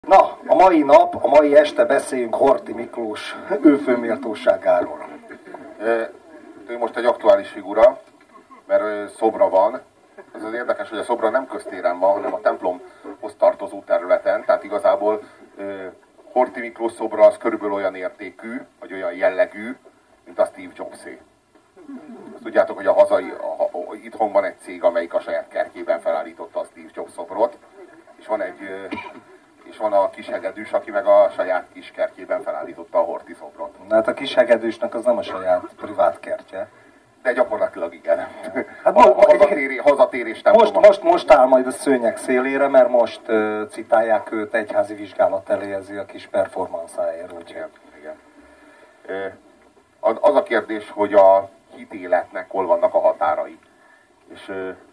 Na, a mai nap, a mai este beszéljünk Horthy Miklós őfőméltóságáról. Ő most egy aktuális figura, mert szobra van. Ez az érdekes, hogy a szobra nem köztéren van, hanem a templomhoz tartozó területen. Tehát igazából Horthy Miklós szobra az körülbelül olyan értékű, vagy olyan jellegű, mint a Steve Jobsé. Azt tudjátok, hogy itthon van egy cég, amelyik a saját kertjében felállította a Steve Jobs szobrot, és van a Kishegedűs, aki meg a saját kis kertjében felállította a Horthy szobrot. Hát a Kishegedűsnek az nem a saját privát kertje. De gyakorlatilag igen. Hát hazatérés temploma. Most áll majd a szőnyeg szélére, mert most citálják őt, egyházi vizsgálat eléhezi a kis performanszáért. Igen. Az a kérdés, hogy a hitéletnek hol vannak a határai. És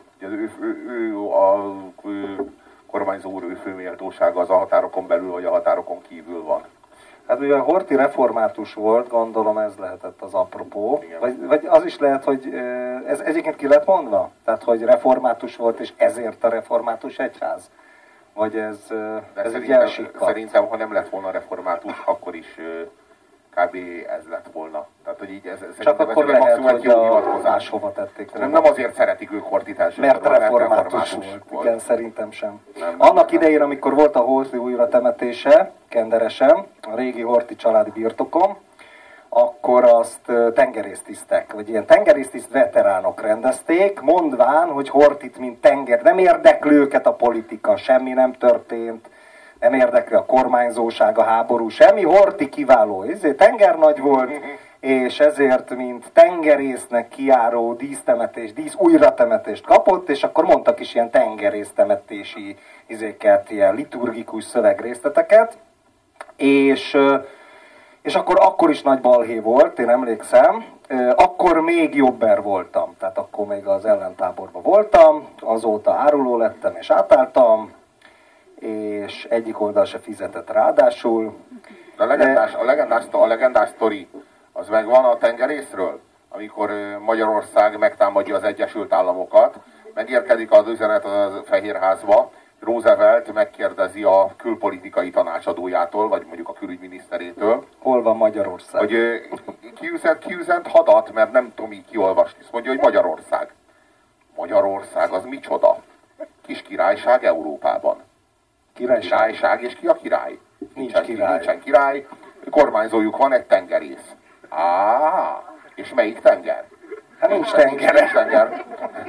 a kormányzó úr főméltósága az a határokon belül, vagy a határokon kívül van. Hát ugye a Horthy református volt, gondolom ez lehetett az apropó. Vagy az is lehet, hogy ez egyébként ki lett mondva? Tehát, hogy református volt, és ezért a református egyház? Vagy ez egy jelsikkat? Szerintem, ha nem lett volna református, akkor is kb. Ez lett volna. Tehát, hogy így csak akkor lehet, hogy máshova tették volna. Nem azért szeretik ők Horthyt elsősorban, mert református volt. Igen, szerintem sem. Annak idején, amikor volt a Horthy újratemetése, Kenderesen, a régi Horthy családi birtokom, akkor azt tengerésztisztek, vagy ilyen tengerésztiszt veteránok rendezték, mondván, hogy Horthyt mint nem érdekli őket a politika, semmi nem történt, nem érdekli a kormányzóság, a háború, semmi. Horthy kiváló, tengernagy volt, és ezért, mint tengerésznek kijáró dísz újratemetést kapott, és akkor mondtak is ilyen tengerésztemetési ilyen liturgikus szövegrészleteket, és akkor is nagy balhé volt, én emlékszem, akkor még jobber voltam, tehát akkor még az ellentáborban voltam, azóta áruló lettem és átálltam, és egyik oldal se fizetett ráadásul. A legendás sztori, az megvan a tengerészről, amikor Magyarország megtámadja az Egyesült Államokat, megérkezik az üzenet a Fehérházba, Roosevelt megkérdezi a külpolitikai tanácsadójától, vagy mondjuk a külügyminiszterétől. Hol van Magyarország? Hogy kiüzent hadat, mert nem tudom így kiolvasni. Azt mondja, hogy Magyarország. Magyarország az micsoda? Kis királyság Európában. Királyság, és ki a király? Nincsen király. Kormányzójuk van, egy tengerész. És melyik tenger? Hát nincs tenger.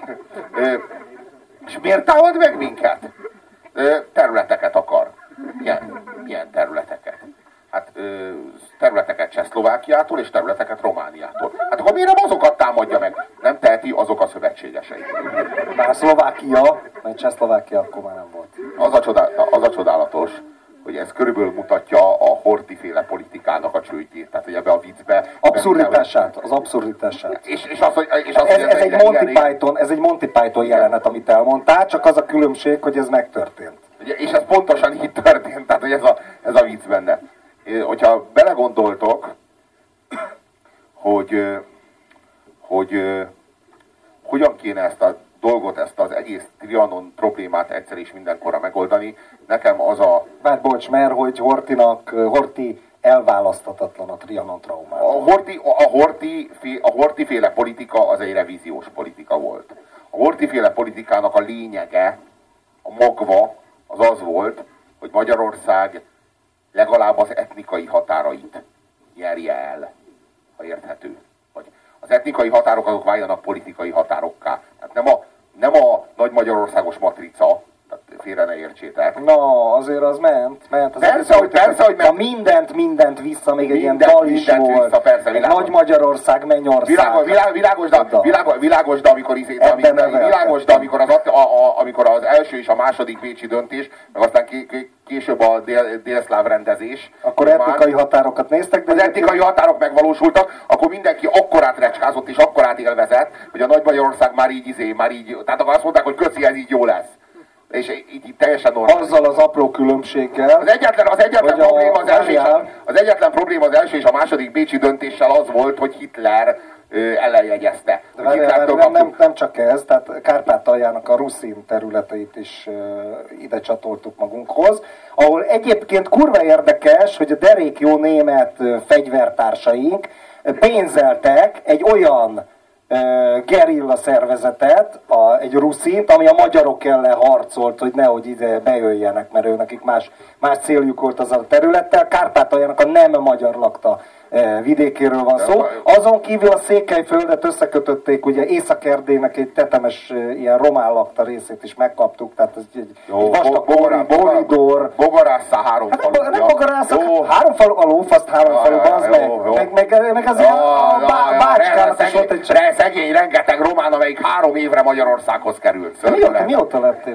És miért támad meg minket? Területeket akar. Milyen területeket? Hát területeket Csehszlovákiától és területeket Romániától. Hát akkor miért nem azokat támadja meg? Nem teheti, azok a szövetségesei. Már Szlovákia, mert Csehszlovákia akkor már nem volt. Az a csodálatos, hogy ez körülbelül mutatja a Horthy-féle politikának a csődjét. Tehát, hogy ebbe a viccbe... Az abszurditását. Ez egy Monty Python jelenet, amit elmondtál, csak az a különbség, hogy ez megtörtént. És ez pontosan így történt, tehát, hogy ez a vicc benne. Hogyha belegondoltok, hogy hogyan kéne ezt a dolgot, ezt az egész Trianon problémát egyszer és mindenkorra megoldani, nekem az a... Bocs, mert hogy Horthy elválaszthatatlan a Trianon traumától. A Horthy-féle politika az egy revíziós politika volt. A Horthy-féle politikának a lényege, a magva az volt, hogy Magyarország legalább az etnikai határait nyerje el, ha érthető. Vagy az etnikai határok azok váljanak politikai határokká. Tehát nem a nagy magyarországos matrica, tehát félre ne értsétek. Na, azért az ment. Persze, hogy ment. Mindent vissza, még egy ilyen dal is volt. Persze, Nagy Magyarország, Mennyország. Világos, de amikor az első és a második bécsi döntés, meg aztán később a délszláv rendezés. Akkor etnikai határokat néztek, de az etnikai határok megvalósultak, akkor mindenki akkorát recskázott és akkorát élvezett, hogy a Nagy Magyarország már így, tehát akkor azt mondták, hogy köszi, ez így jó lesz. És így teljesen normális. Azzal az apró különbséggel. Az egyetlen probléma az első és a második bécsi döntéssel az volt, hogy Hitler ellenjegyezte. Nem csak ez, tehát Kárpátaljának a ruszin területeit is ide csatoltuk magunkhoz, ahol egyébként kurva érdekes, hogy a derék jó német fegyvertársaink pénzeltek egy olyan gerilla szervezetet, egy ruszint, ami a magyarok ellen harcolt, hogy nehogy ide bejöjjenek, mert nekik más céljuk volt az a területtel. Kárpátaljának a nem magyar lakta vidékéről van szó. Azon kívül a Székelyföldet összekötötték, ugye Észak-Erdélynek egy tetemes ilyen román lakta részét is megkaptuk, tehát ez egy vastag korridor. Bogarásza három falu. Nem Bogarásza, három falu, a lófaszt három falu, meg azért a Bácskának is volt egy... Szegény, rengeteg román, amelyik 3 évre Magyarországhoz került. Mióta lettél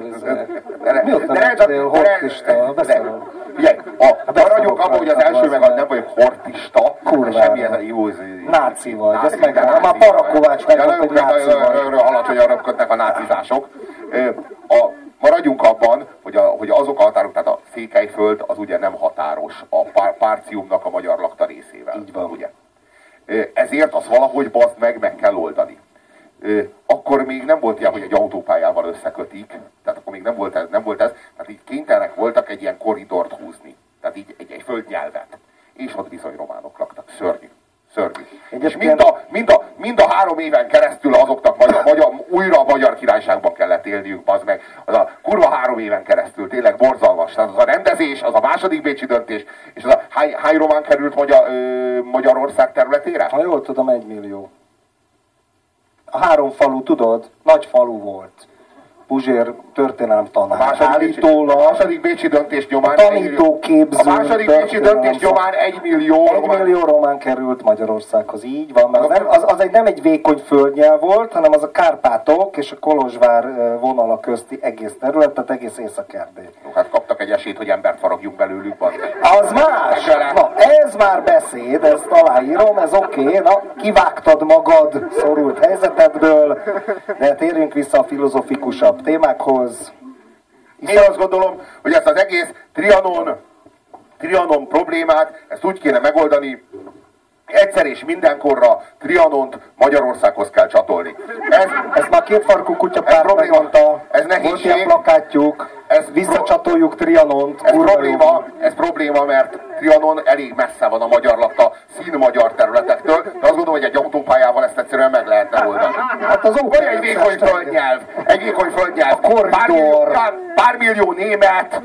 hortista? Figyelj, maradjunk abban, hogy az első meg nem vagyok hortista, semmi ez a jó... Náci vagy, ezt meg már Parakovács megmondta, hogy náci vagy. Alacsonyan röpködnek a nácizások. Maradjunk abban, hogy azok a határok, tehát a Székelyföld az ugye nem határos a Párciumnak a magyar lakta részével. Így van. Ugye? Ezért az valahogy bazd meg kell oldani. Akkor még nem volt ilyen, hogy egy autópályával összekötik, tehát akkor még nem volt ez, tehát így kénytelenek voltak egy ilyen korridort húzni, tehát így egy földnyelvet. És ott bizony románok laktak. Szörnyű. És mind a 3 éven keresztül azoknak újra a Magyar Királyságban kellett élniük, bazd meg. Az a kurva 3 éven keresztül, tényleg borzalmas. Tehát az a rendezés, az a második bécsi döntés, és az a hány román került Magyarország területére? Ha jól tudom, 1 millió. A 3 falu, tudod, nagy falu volt. Puzsér történelem tanár. Állítólag. A második bécsi döntés nyomán. Tanítóképző. A második bécsi döntés nyomán 1 millió. 1 millió román került Magyarországhoz, így van. Az nem egy vékony földnyelv volt, hanem az a Kárpátok és a Kolozsvár vonala közti egész terület, tehát egész Észak-Erdély. Hát kaptak egy esélyt, hogy embert faragjunk belőlük. Az más! Na, ez már beszéd, ezt aláírom, ez oké. Na, kivágtad magad szorult helyzetedből, de térjünk vissza a filozofikusabb témákhoz. Én azt gondolom, hogy ezt az egész Trianon problémát, ezt úgy kéne megoldani, egyszer és mindenkorra Trianont Magyarországhoz kell csatolni. Ez már kétfarkú kutyapárt megmondta, volt ilyen plakátjuk, visszacsatoljuk Trianont. Ez probléma, mert Trianon elég messze van a magyar lakta színmagyar területektől, de azt gondolom, hogy egy autópályával ezt egyszerűen meg lehetne oldani. Hát az vagy egy vékony földnyelv, pár millió német,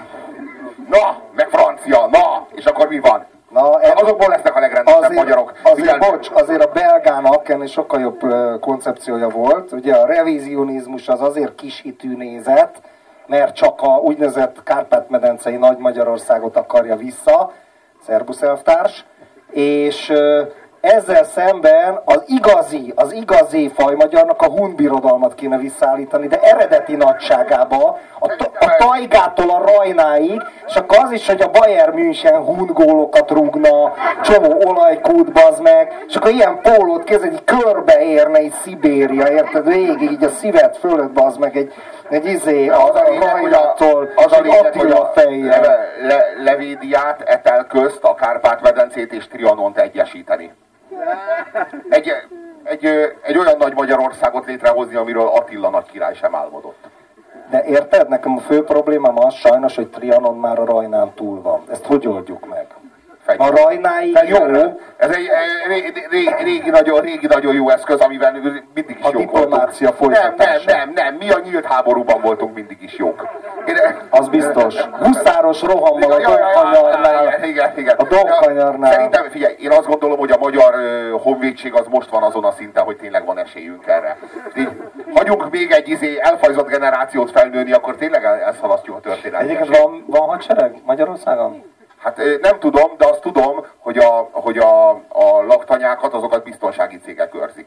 meg francia, és akkor mi van? Azokból lesznek a legrendesebb magyarok. Azért a belgának ennél sokkal jobb koncepciója volt. Ugye a revizionizmus az azért kishitű nézet, mert csak a úgynevezett Kárpát-medencei Nagy Magyarországot akarja vissza, szerbusz elvtárs, és ezzel szemben az igazi fajmagyarnak a hun birodalmat kéne visszaállítani, de eredeti nagyságába, a tajgától a Rajnáig, és akkor az is, hogy a Bayern München hun gólokat rúgna, csomó olajkút, bazd meg, és akkor ilyen pólót kézzel, egy körbeérne egy Szibéria, érted? Végig így a szívet fölött, bazd meg, egy a Rajnattól, egy Attila fejjel. Levédiát, Etelközt, a Kárpát-medencét és Trianont egyesíteni. Egy olyan nagy Magyarországot létrehozni, amiről Attila nagy király sem álmodott. De érted? Nekem a fő problémám az sajnos, hogy Trianon már a Rajnán túl van. Ezt hogy oldjuk meg? A Rajnáig jó. Ez egy régi nagyon jó eszköz, amivel mindig is jók voltunk. A diplomácia folytatása. Nem. Mi a nyílt háborúban voltunk mindig is jók. Az biztos. Huszáros rohammal a Donkanyarnál. Igen. A Donkanyarnál. Szerintem, figyelj, én azt gondolom, hogy a magyar honvédség az most van azon a szinten, hogy tényleg van esélyünk erre. Így, hagyunk még egy elfajzott generációt felnőni, akkor tényleg elszalasztjuk a történetet. Egyébként van hadsereg Magyarországon? Hát nem tudom, de azt tudom, hogy a laktanyákat, azokat biztonsági cégek őrzik.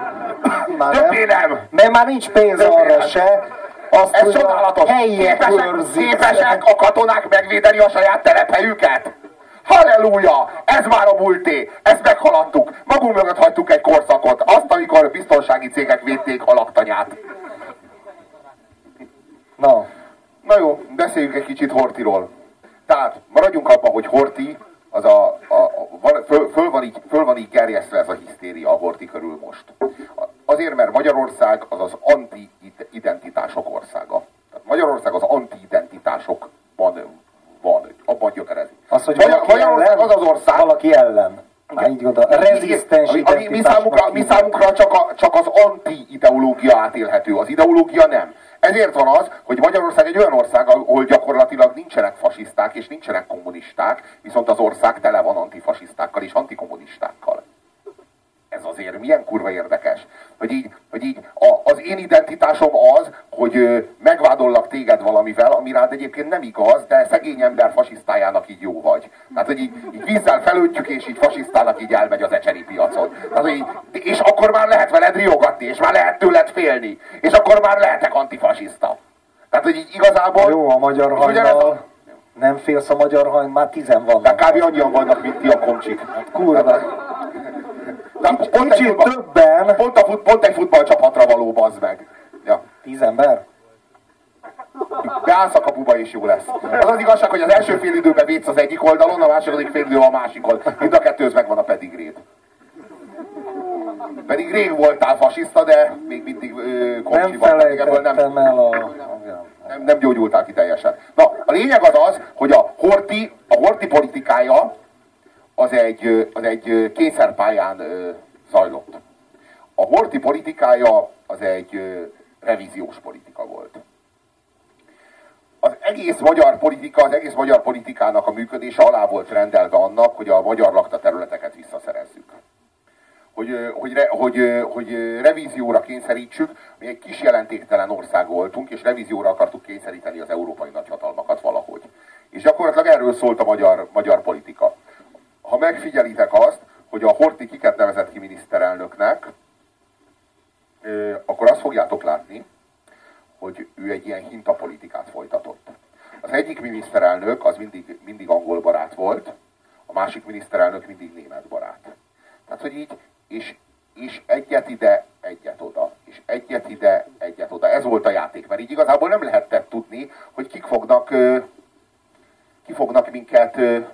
Mert már nincs pénz arra se. Ez csodálatos. Képesek a katonák megvédeni a saját telephelyüket? Halleluja! Ez már a múlté. Ezt meghaladtuk. Magunk mögött hagytuk egy korszakot. Azt, amikor biztonsági cégek védték a laktanyát. Na jó, beszéljünk egy kicsit Horthyról. Tehát maradjunk abban, hogy Horthy föl van így gerjesztve ez a hisztéria a Horthy körül most. Azért, mert Magyarország az az anti-identitások országa. Tehát Magyarország az anti-identitásokban van, abban gyökerezik. Az, hogy Magyarország az az ország... Valaki ellen. Így oda, rezisztens mi számunkra csak az anti-ideológia átélhető, az ideológia nem. Ezért van az, hogy Magyarország egy olyan ország, ahol gyakorlatilag nincsenek fasiszták és nincsenek kommunisták, viszont az ország tele van antifasisztákkal és antikommunistákkal. Ez azért milyen kurva érdekes, hogy így az én identitásom az, hogy megvádollak téged valamivel, ami rád egyébként nem igaz, de szegény ember fasisztájának így jó vagy. Tehát, hogy így vízzel felöntjük, és így fasisztának így elmegy az ecseri piacon. Tehát, és akkor már lehet veled riogatni, és már lehet tőled félni, és akkor már lehetek antifasiszta. Tehát, hogy így igazából... Jó, a magyar hajnal... Nem félsz a magyar hajn, már 10 vannak. De kb. Annyian vannak, mint ti a komcsik. Kurva. Kicsit többen. Pont egy futballcsapatra való, bazd meg. Ja. 10 ember? Beállsz a kapuba és jó lesz. Az az igazság, hogy az első fél időben védsz az egyik oldalon, a második fél idő a másikon. Mind a kettőz megvan a pedigréd. Pedig rég voltál fasiszta, de még mindig komcsi vagy. Nem felejtettem el a... Nem gyógyultál ki teljesen. Na, a lényeg az az, hogy a Horthy politikája az egy kényszerpályán zajlott. A Horthy politikája az egy revíziós politika volt. Az egész magyar politikának a működése alá volt rendelve annak, hogy a magyar lakta területeket visszaszerezzük. Hogy revízióra kényszerítsük, mi egy kis jelentéktelen ország voltunk, és revízióra akartuk kényszeríteni az európai nagyhatalmakat valahogy. És gyakorlatilag erről szólt a magyar politika. Ha megfigyelitek azt, hogy a Horthy kiket nevezett ki miniszterelnöknek, akkor azt fogjátok látni, hogy ő egy ilyen hintapolitikát folytatott. Az egyik miniszterelnök az mindig angol barát volt, a másik miniszterelnök mindig német barát. Tehát, hogy így, és egyet ide, egyet oda, és egyet ide, egyet oda. Ez volt a játék, mert így igazából nem lehetett tudni, hogy kik fognak minket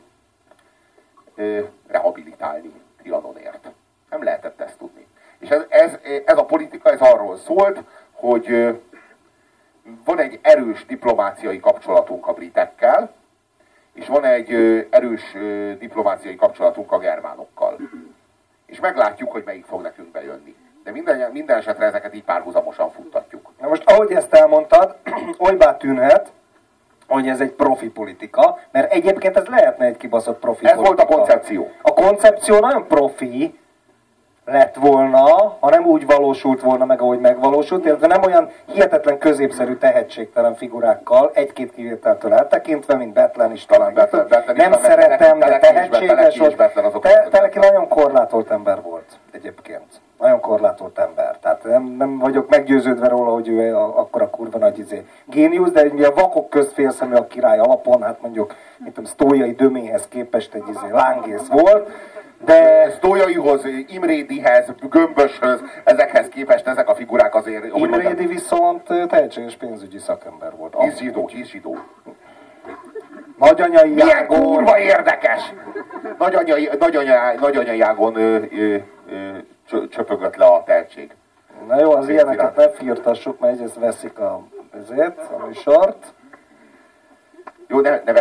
rehabilitálni Trianonért. Nem lehetett ezt tudni. És ez a politika, ez arról szólt, hogy van egy erős diplomáciai kapcsolatunk a britekkel, és van egy erős diplomáciai kapcsolatunk a germánokkal. És meglátjuk, hogy melyik fog nekünk bejönni. De minden esetre ezeket így párhuzamosan futtatjuk. Na most, ahogy ezt elmondtad, olybá tűnhet, hogy ez egy profi politika, mert egyébként ez lehetne egy kibaszott profi politika. Ez volt a koncepció. A koncepció nagyon profi lett volna, ha nem úgy valósult volna meg, ahogy megvalósult, illetve nem olyan hihetetlen középszerű, tehetségtelen figurákkal, egy-két kivételtől eltekintve, mint Bethlen is talán. Nem szeretem, de tehetséges volt. Teleki nagyon korlátolt ember volt egyébként. Nagyon korlátolt ember. Tehát nem vagyok meggyőződve róla, hogy ő akkora kurva nagy géniusz, de mi a vakok közt félszemű a király alapon, hát mondjuk, Sztójai Döméhez képest egy lángész volt. De Sztójaihoz, Imrédihez, Gömböshöz, ezekhez képest ezek a figurák azért... Imrédi viszont tehetséges pénzügyi szakember volt. Hisz zsidó. Nagyanyai milyen Ágon... kurva érdekes! Nagyanyai Ágon csöpögött le a tehetség. Na jó, az ilyeneket ne firtassuk, mert egyrészt veszik a műsort. Jó,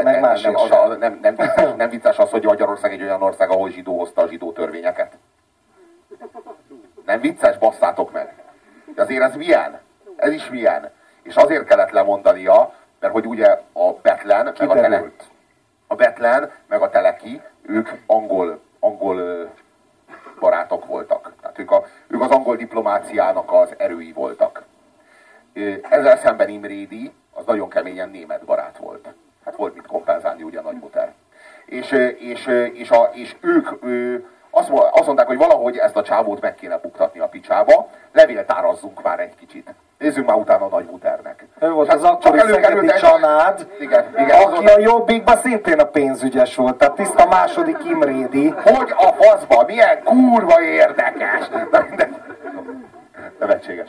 nem vicces az, hogy Magyarország egy olyan ország, ahol zsidó hozta a zsidó törvényeket. Nem vicces, basszátok meg. De azért ez milyen? Ez is milyen. És azért kellett lemondania, mert hogy ugye a Bethlen, meg a Teleki, ők angol barátok voltak. Tehát ők az angol diplomáciának az erői voltak. Ezzel szemben Imrédi az nagyon keményen német barát volt. Hát volt mit kompenzálni ugye a Nagymuter. És ők azt mondták, hogy valahogy ezt a csávót meg kéne buktatni a picsába, levéltárazzunk már egy kicsit. Nézzünk már utána a Nagymuternek. Ő volt az akkori Szegedi Csanád, aki a Jobbikban szintén a pénzügyes volt, tehát tiszta második Imrédi. Hogy a faszba, milyen kurva érdekes! Nevetséges.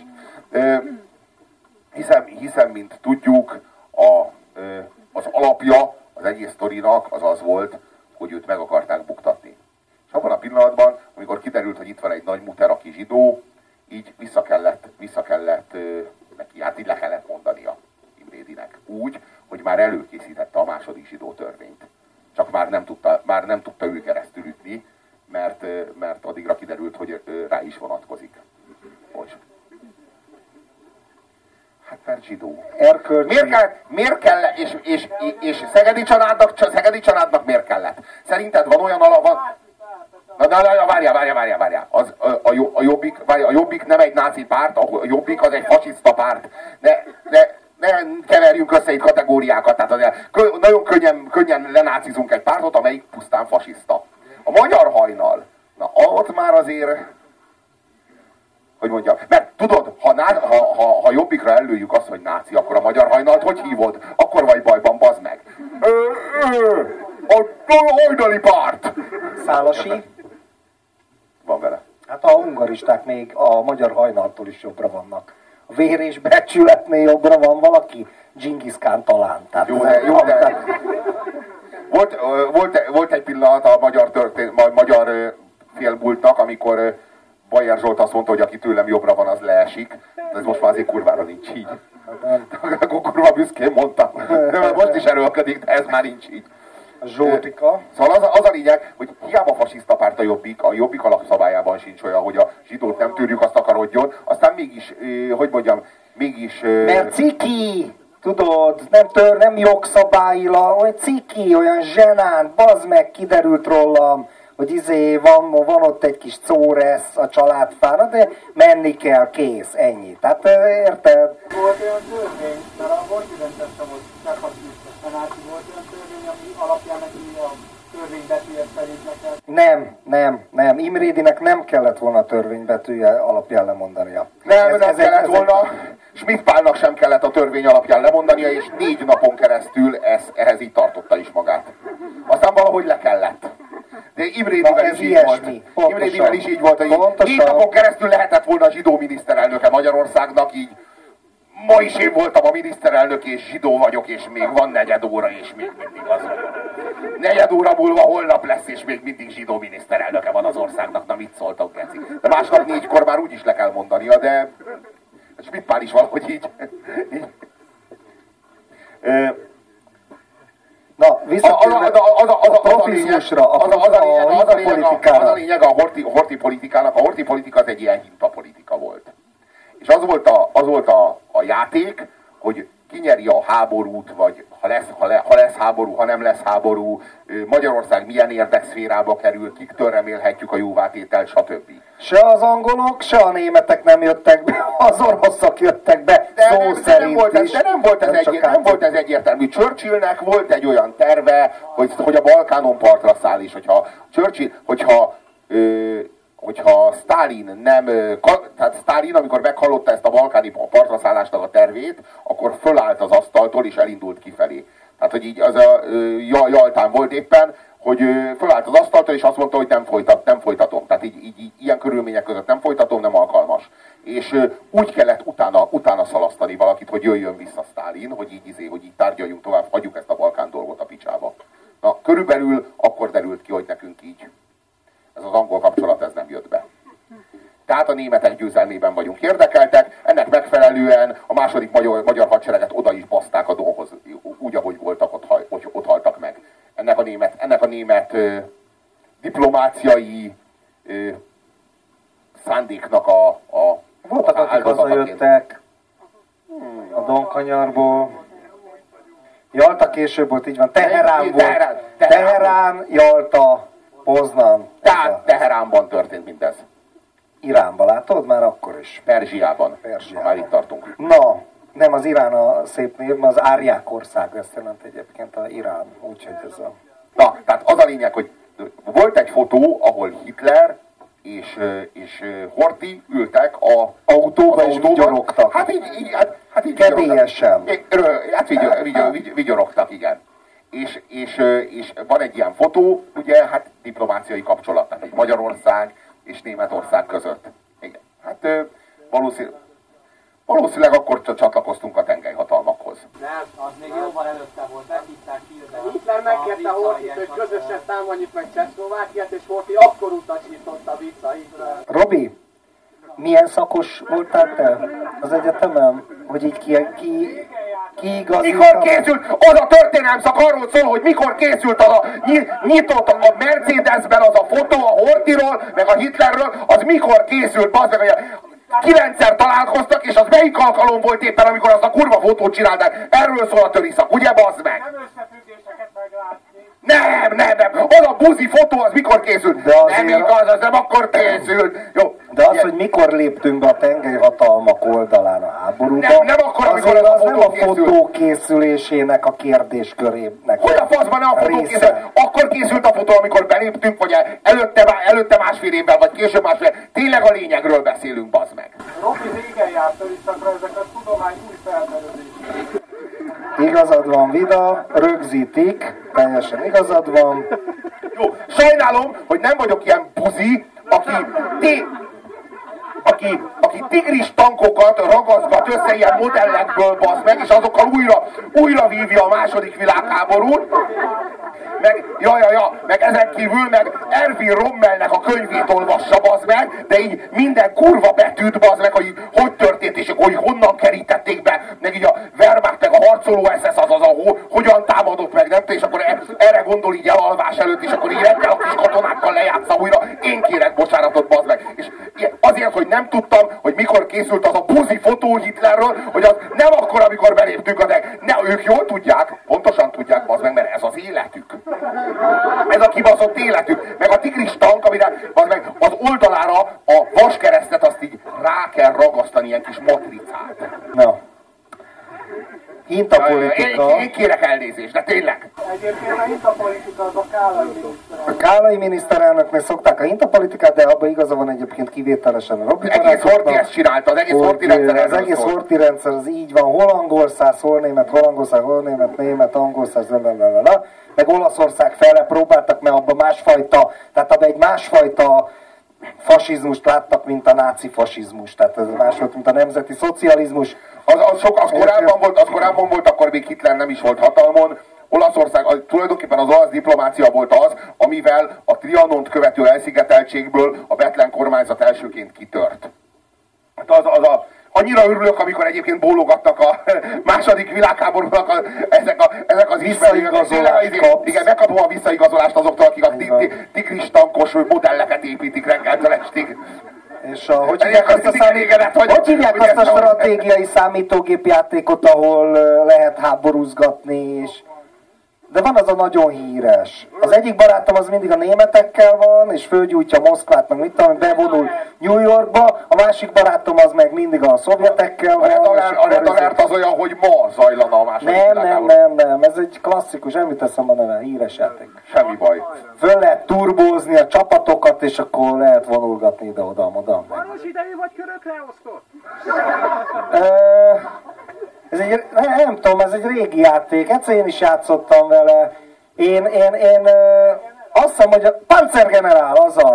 Hiszen, mint tudjuk, az alapja az egész sztorinak az volt, hogy őt meg akarták buktatni. És abban a pillanatban, amikor kiderült, hogy itt van egy nagy muter, aki zsidó, így vissza kellett neki, hát így le kellett mondania Imrédinek. Úgy, hogy már előkészítette a második zsidó törvényt. Csak már nem tudta ő keresztül ütni, mert addigra kiderült, hogy rá is vonatkozik. Most. Hát mert zsidó. Miért kell, és Szegedi családnak miért kellett? Szerinted van olyan várjál. A Jobbik nem egy náci párt, a Jobbik az egy fasiszta párt. Ne keverjünk össze itt kategóriákat. Tehát nagyon könnyen lenácizunk egy pártot, amelyik pusztán fasiszta. A Magyar Hajnal, na ott már azért, hogy mondjam, mert tudod, ha Jobbikra előjük azt, hogy náci, akkor a Magyar Hajnalt hogy hívod? Akkor vagy bajban, bazd meg. A hajnali párt! Szálasi? Van vele. Hát a hungaristák még a Magyar Hajnaltól is jobbra vannak. A Vér és Becsületnél jobbra van valaki? Dzsingisz Kán talán. Tehát jó, de volt egy pillanat a magyar félmúltnak, amikor Bajer Zsolt azt mondta, hogy aki tőlem jobbra van, az leesik. De ez most már azért kurvára nincs így. Akkor kurva büszkén mondtam. De most is erőlködik, de ez már nincs így. A Zsoltika. Szóval az a lényeg, hogy hiába fasiszta párt a Jobbik alapszabályában sincs olyan, hogy a zsidót nem tűrjük, azt akarodjon. Aztán mégis, hogy mondjam, mégis... Mert ciki! Tudod, nem jogszabályilag, olyan ciki, olyan zsenánt, bazd meg, kiderült rólam, hogy van ott egy kis córesz a családfára, de menni kell, kész, ennyi. Tehát érted? Volt olyan törvény, mert a Horthy-rendszerre volt meghatározva, a náci volt olyan törvény, ami alapján neki a törvénybetűje szerint neked? Nem. Imrédinek nem kellett volna a törvénybetűje alapján lemondania. Nem kellett volna. Schmidt Pálnak sem kellett a törvény alapján lemondania, és 4 napon keresztül ehhez így tartotta is magát. Aztán valahogy le kellett. De Imrédivel is így volt. Imrédivel is így volt, hogy 4 napon keresztül lehetett volna a zsidó miniszterelnöke Magyarországnak, így ma is én voltam a miniszterelnök, és zsidó vagyok, és még van 4 óra, és még mindig az. 4 óra múlva holnap lesz, és még mindig zsidó miniszterelnöke van az országnak. Na mit szóltok, Geci? De másnap 4-kor már úgyis le kell mondania, de Schmidt Pál is valahogy így. Na, visszatérve a profizmusra, a lényeg a Horthy politikának. A Horthy politika az egy ilyen hintapolitika volt. És az volt a játék, hogy kinyeri a háborút, vagy ha lesz háború, ha nem lesz háború, Magyarország milyen érdekszférába kerül, kiktől remélhetjük a jóvátételt, stb. Se az angolok, se a németek nem jöttek be, az oroszok jöttek be, szó szerint is. De nem volt ez egyértelmű. Churchillnek volt egy olyan terve, hogy a Balkánon partra száll, és hogyha Sztálin tehát Sztálin, amikor meghallotta ezt a balkáni partraszálásnak a tervét, akkor fölállt az asztaltól és elindult kifelé. Tehát, hogy így az a Jaltán volt éppen, hogy fölállt az asztaltól és azt mondta, hogy nem folytatom. Tehát így ilyen körülmények között nem folytatom, nem alkalmas. És úgy kellett utána szalasztani valakit, hogy jöjjön vissza Sztálin, hogy így tárgyaljunk tovább, hagyjuk ezt a Balkán dolgot a picsába. Na, körülbelül akkor derült ki, hogy nekünk így ez az angol kapcsolat, ez nem jött be. Tehát a németek győzelmében vagyunk érdekeltek, ennek megfelelően a második magyar hadsereget oda is baszták a Donhoz, úgy, ahogy voltak, ott haltak meg. Ennek a német diplomáciai szándéknak a voltak, akik hazajöttek a Donkanyarból. Jalta később volt, így van. Teherán volt. Teherán, Jalta, Poznan. Tehát Teheránban történt mindez. Iránban látod? Már akkor is. Perzsiában. Már itt tartunk. Na, nem az Irán a szép név, mert az árják ország, ezt jelent egyébként a Irán. Úgyhogy ez a... Na, tehát az a lényeg, hogy volt egy fotó, ahol Hitler és Horthy ültek az autóba és vigyorogtak. Hát így kedélyesen. Hát vigyorogtak, igen. És van egy ilyen fotó, ugye, hát diplomáciai kapcsolat, tehát Magyarország és Németország között. Igen. Hát Valószínűleg akkor csatlakoztunk a tengelyhatalmakhoz. Nem, az még jóval előtte volt, meghívták hírbe. Hitler megkérte Horthyt, hogy közösen támadjuk meg Csehszlovákiát, és Horthy akkor utasította vissza Izrael. Robi, milyen szakos voltál te az egyetemen? Hogy így kiigazítam? Mikor készült? Az a történelem szak arról szól, hogy mikor készült az a nyitott a Mercedesben az a fotó a Horthyról, meg a Hitlerről, az mikor készült, bazd meg, hogy 9-szer találkoztak, és az melyik alkalom volt éppen, amikor azt a kurva fotót csinálták? Erről szól a töriszak, ugye, bazd meg? Nem összefüggéseket meglátni. Nem. Az a buzi fotó, az mikor készült? Nem igaz, az nem akkor készült. Jó. De az, hogy mikor léptünk be a tengelyhatalmak oldalán a háborúba, nem akkor, amikor az nem a fotó készülésének a kérdéskörének. Hogy a faszban nem a fotó készült? Akkor készült a fotó, amikor beléptünk, vagy előtte másfél évvel, vagy később másfél. Tényleg a lényegről beszélünk, bazd meg. Robi régen járt töriszakra, ezek a tudomány új felmerülések. Igazad van, Vida, rögzítik, teljesen igazad van. Jó, sajnálom, hogy nem vagyok ilyen buzi, aki tigris tankokat ragaszgat össze ilyen modellekből, bazd meg, és azokkal újra vívja a második világháborút. Meg ezen kívül meg Erwin Rommelnek a könyvét olvassa, bazd meg, de így minden kurva betűt, bazd meg, hogy történt, és hogy honnan kerítették be, meg így a Wehrmacht, meg a harcoló SS hogyan támadott meg, nem tudom, és akkor erre gondol így elalvás előtt, és akkor így reggel a kis katonákkal lejátsza újra. Én kérek bocsánatot, bazd meg. És azért, hogy nem tudtam, hogy mikor készült az a buzi fotó Hitlerről, hogy az nem akkor, amikor beléptünk ők jól tudják, pontosan tudják, bazd meg, mert ez az életük. Ez a kibaszott életük. Meg a tigris tank, amire bazd meg, az oldalára a vaskeresztet azt így rá kell ragasztani, ilyen kis matricát. Na. Hintapolitika. Én kérek elnézést, de tényleg. Egyébként a hintapolitika az a Kállai miniszterelnök. A Kállai miniszterelnöknek szokták a hintapolitikát, de abban igaza van egyébként kivételesen a Robi egész Horthy ezt csinálta, az egész Horthy rendszer. Az egész Horthy rendszer az így van, hol angol száz, hol német, német, angol száz, meg Olaszország fele próbáltak, mert abban másfajta, tehát abban egy másfajta fasizmust láttak, mint a náci fasizmus, tehát ez más volt, mint a nemzeti szocializmus. Az korábban volt, akkor még Hitler nem is volt hatalmon. Olaszország, tulajdonképpen az olasz diplomácia volt az, amivel a Trianont követő elszigeteltségből a Bethlen kormányzat elsőként kitört. Annyira örülök, amikor egyébként bólogatnak a második világháborúnak ezek az visszaigazolást. Igen, megkapom a visszaigazolást azoktól, akik a tigris tankos modelleket építik reggeltől estig. És hogy hívják azt a stratégiai számítógépjátékot, ahol lehet háborúzgatni, és... De van az a nagyon híres. Az egyik barátom az mindig a németekkel van, és fölgyújtja Moszkvát, meg mit tudom, bevonul New Yorkba, a másik barátom az meg mindig a szovjetekkel van. A Red Alert az olyan, hogy ma zajlana a második világháború. Nem, ez egy klasszikus, nem jut eszembe a neve, híres játék. Semmi baj. Föl lehet turbózni a csapatokat, és akkor lehet vonulgatni ide-oda. Valós idejű vagy körökre osztott? Ez egy, nem tudom, ez egy régi játék, egyszer én is játszottam vele. Én azt hiszem, hogy a Panzergenerál,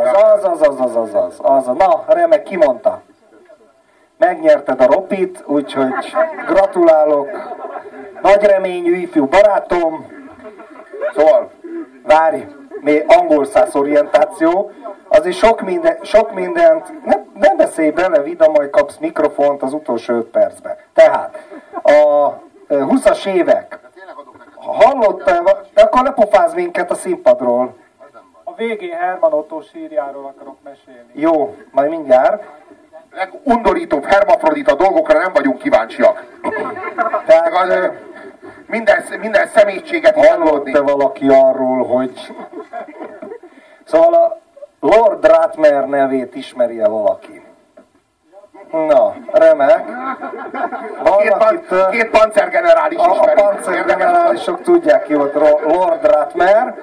az. Na, remek, kimondta. Megnyerted a Ropit, úgyhogy gratulálok. Nagy reményű ifjú barátom. Szóval, várj, még angol száz orientáció. Azért sok mindent, nem beszélj bele, Vida, majd kapsz mikrofont az utolsó 5 percben. Tehát, a 20-as évek, hallottál, de akkor lepofázz minket a színpadról. A végén Herman Otto sírjáról akarok mesélni. Jó, majd mindjárt. Legundorítóbb hermafrodita dolgokra nem vagyunk kíváncsiak. Tehát, minden szemétséget hallott-e valaki arról, hogy... Szóval a Lord Ratmer nevét ismeri-e valaki? Na, remek. Két pancergenerális ismeri. A pancergenerálisok tudják ki volt Lord Ratmer.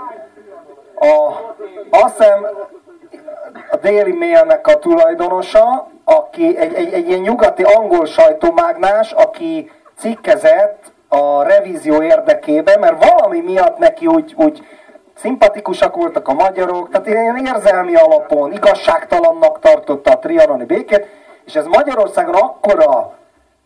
Azt hiszem a Daily Mailnek a tulajdonosa, aki egy ilyen nyugati angol sajtómágnás, aki cikkezett a revízió érdekében, mert valami miatt neki úgy szimpatikusak voltak a magyarok, tehát ilyen érzelmi alapon igazságtalannak tartotta a trianoni békét, és ez Magyarországon akkora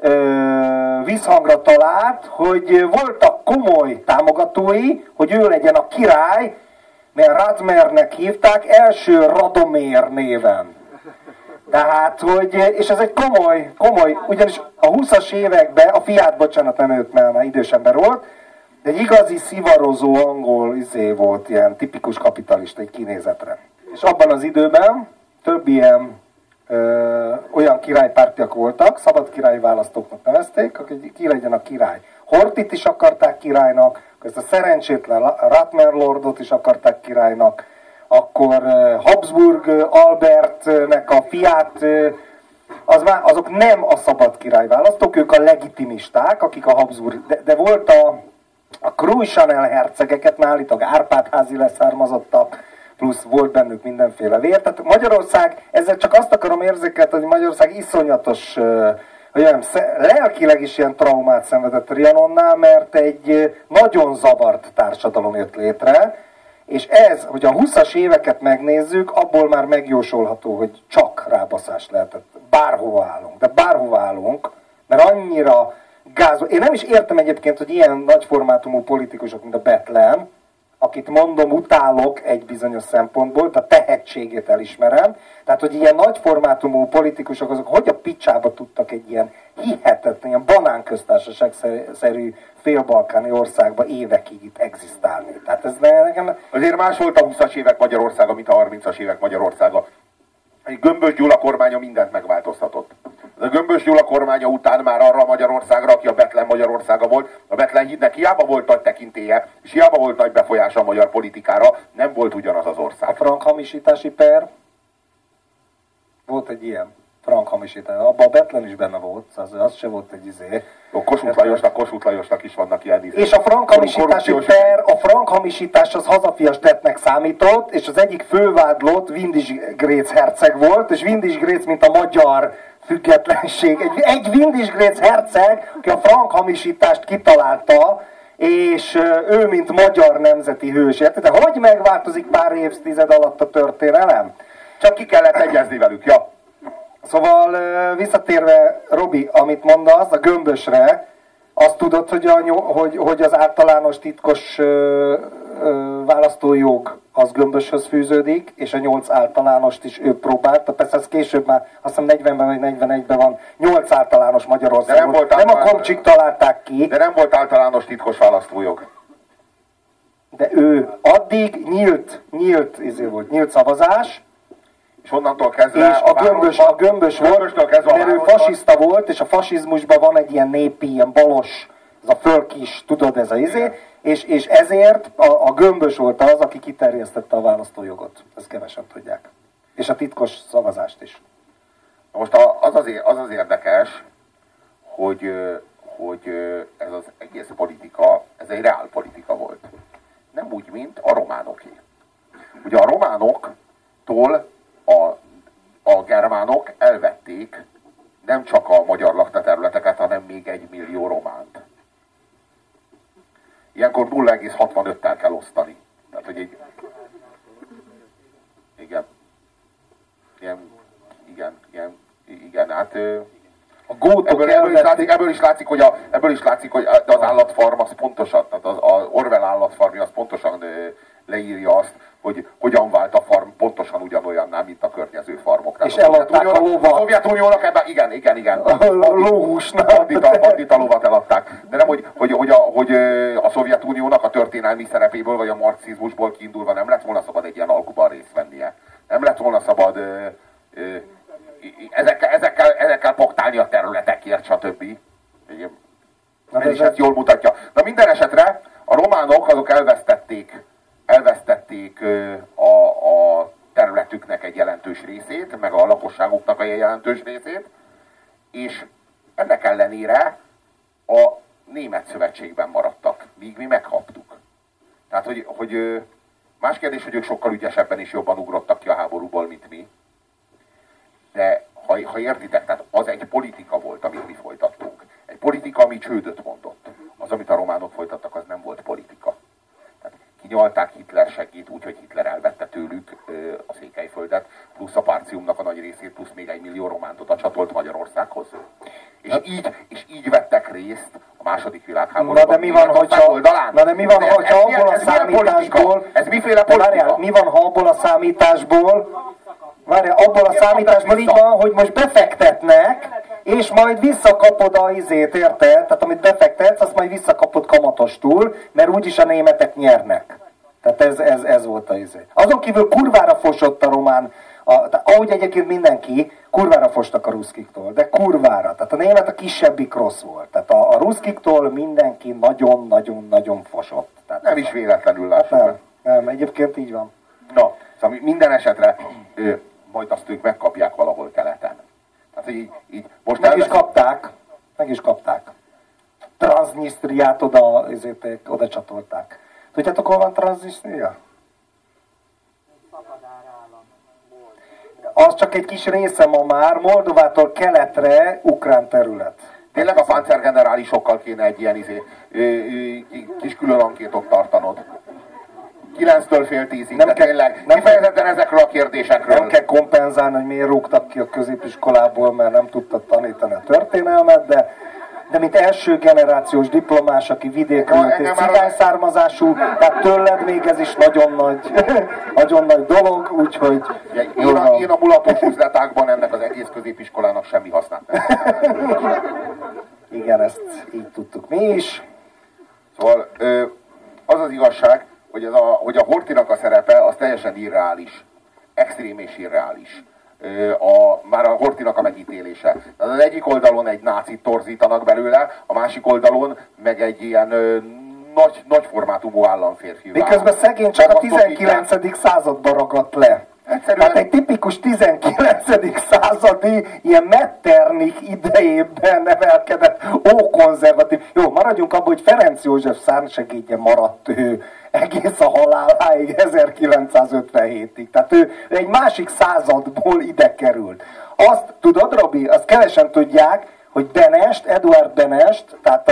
visszhangra talált, hogy voltak komoly támogatói, hogy ő legyen a király, mert Radmernek hívták, első Radomér néven. Tehát, hogy, és ez egy komoly, ugyanis a 20-as években, a fiát, bocsánat, nem őt, mert már idős ember volt, de egy igazi szivarozó angol volt, ilyen tipikus kapitalista, egy kinézetre. És abban az időben több ilyen olyan királypártiak voltak, szabad királyi választóknak nevezték, hogy ki legyen a király. Horthyt is akarták királynak, ezt a szerencsétlen Ratmer lordot is akarták királynak, akkor Habsburg Albertnek a fiát, azok nem a szabad király választók, ők a legitimisták, akik a Habsburg, de volt a Cruy-Chanel hercegeket, már állítólag Árpád-házi leszármazottak, plusz volt bennük mindenféle vér. Tehát Magyarország, ezzel csak azt akarom érzékelni, hogy Magyarország iszonyatos, hogy olyan, lelkileg is ilyen traumát szenvedett Trianonnál, mert egy nagyon zavart társadalom jött létre, és ez, hogy a 20-as éveket megnézzük, abból már megjósolható, hogy csak rábaszás lehetett. Bárhova állunk, de bárhova állunk, mert annyira gázol. Én nem is értem egyébként, hogy ilyen nagyformátumú politikusok, mint a Bethlen, akit mondom, utálok egy bizonyos szempontból, de a tehetségét elismerem. Tehát, hogy ilyen nagyformátumú politikusok, azok hogy a picsába tudtak egy ilyen hihetetlen, ilyen banánköztársaság-szerű félbalkáni országba évekig itt egzisztálni. Tehát ez nekem... Azért más volt a 20-as évek Magyarországa, mint a 30-as évek Magyarországa. Egy Gömbös Gyula kormánya mindent megváltoztatott. A Gömbös Gyula kormánya után már arra a Magyarországra, aki a Bethlen Magyarországa volt, a Bethlen hídnek hiába volt nagy tekintélye, és hiába volt nagy befolyása a magyar politikára, nem volt ugyanaz az ország. A frankhamisítási per? Volt egy ilyen frankhamisítás. Abban a Bethlen is benne volt, az se volt egy izé. Kossuth Lajosnak is vannak ilyen izé. És a frankhamisítási per, a frankhamisítás az hazafias tettnek számított, és az egyik fővádlott Windisch-Grécz herceg volt, és Windisch-Grécz, mint a magyar függetlenség. Egy Windisch-Grécz herceg, aki a frankhamisítást kitalálta, és ő, mint magyar nemzeti hős. De hogy megváltozik pár évtized alatt a történelem? Csak ki kellett egyezni velük, ja. Szóval visszatérve, Robi, amit mondasz, a Gömbösre, azt tudod, hogy az általános titkos választójog az Gömböshöz fűződik, és a 8 általánost is ő próbálta. Persze ez később már, azt hiszem 40-ben vagy 41-ben van 8 általános Magyarországon. Nem a komcsik találták ki. De nem volt általános titkos választójog. De ő addig nyílt szavazás, és onnantól kezdve és a gömbös volt, mert ő fasiszta volt, és a fasizmusban van egy ilyen népi, ilyen balos, ez a fölkis, tudod, ez a izé, és ezért a gömbös volt az, aki kiterjesztette a választójogot. Ezt kevesen tudják. És a titkos szavazást is. Most az az érdekes, hogy ez az egész politika, ez egy reálpolitika volt. Nem úgy, mint a románoké. Ugye a románoktól a germánok elvették nem csak a magyar laktaterületeket, hanem még 1 millió románt. Ilyenkor 0,65-tel kell osztani. Tehát, hogy igen, hát a gótok ebből is látszik, hogy az állatfarm az pontosan, tehát az Orwell állatfarmja az pontosan leírja azt, hogy hogyan vált a farm pontosan ugyanolyanná, mint a környező farmok. És eladták a lovat. A Szovjetuniónak ebben, igen. A lóhúsnak. Bandita lovat eladták. De nem, hogy a Szovjetuniónak a történelmi szerepéből, vagy a marxizmusból kiindulva nem lett volna szabad egy ilyen alkuban részt vennie. Nem lett volna szabad ezekkel paktálni a területekért, stb. Ez is ezt jól mutatja. Na minden esetre a románok azok elvesztették a területüknek egy jelentős részét, meg a lakosságuknak egy jelentős részét, és ennek ellenére a Német Szövetségben maradtak, míg mi megkaptuk. Tehát, hogy más kérdés, hogy ők sokkal ügyesebben és jobban ugrottak ki a háborúból, mint mi. De ha értitek, tehát az egy politika volt, amit mi folytattunk. Egy politika, ami csődöt mondott. Az, amit a románok folytattak, az nem volt politika. Tehát kinyalták Hitler segít, úgyhogy Hitler elvette tőlük a Székelyföldet, plusz a Partiumnak a nagy részét, plusz még 1 millió románt oda csatolt Magyarországhoz. És így vettek részt a második világháborúban. Na de mi van, hogyha abból a számításból... Ez miféle politika? Mi van, ha abból a számításból... abból a számításból így van, hogy most befektetnek, és majd visszakapod a izét, érted? Tehát amit befektetsz, azt majd visszakapod kamatostul, mert úgyis a németek nyernek. Tehát ez volt a izé. Azon kívül kurvára fosott a román, ahogy egyébként mindenki, kurvára fostak a ruszkiktól, de kurvára. Tehát a német a kisebbik rossz volt. Tehát a ruszkiktól mindenki nagyon-nagyon-nagyon fosott. Tehát nem is véletlenül lássuk. Nem, egyébként így van. Na, szóval minden esetre majd azt ők megkapják valahol keleten. Tehát így most meg is kapták. Transnistriát oda csatolták. Tudjátok, hol van Transnistria? Az csak egy kis része ma már, Moldovától keletre ukrán terület. Tényleg a pancergenerálisokkal kéne egy ilyen kis külön ankétot tartanod. 9-től fél 10-ig, de tényleg kifejezetten ezekről a kérdésekről. Nem kell kompenzálni, hogy miért rúgtak ki a középiskolából, mert nem tudtak tanítani a történelmet, de mint első generációs diplomás, aki vidékről jött és cigány származású, tehát tőled még ez is nagyon nagy dolog, úgyhogy... Én a mulatos üzletákban ennek az egész középiskolának semmi hasznát nem. Igen, ezt így tudtuk mi is. Szóval az az igazság, hogy a Horthynak a szerepe az teljesen irreális. Extrém és irreális. Már a Horthynak a megítélése. Az egyik oldalon egy nácit torzítanak belőle, a másik oldalon meg egy ilyen nagy formátumú államférfi. Miközben szegény csak a 19. században ragadt le. Tehát egy tipikus 19. századi, ilyen Metternich idejében nevelkedett, ókonzervatív. Jó, maradjunk abban, hogy Ferenc József szárnysegédje maradt ő egész a haláláig, 1957-ig. Tehát ő egy másik századból ide került. Azt tudod, Robi, azt kevesen tudják, hogy Benest, Eduard Benest, tehát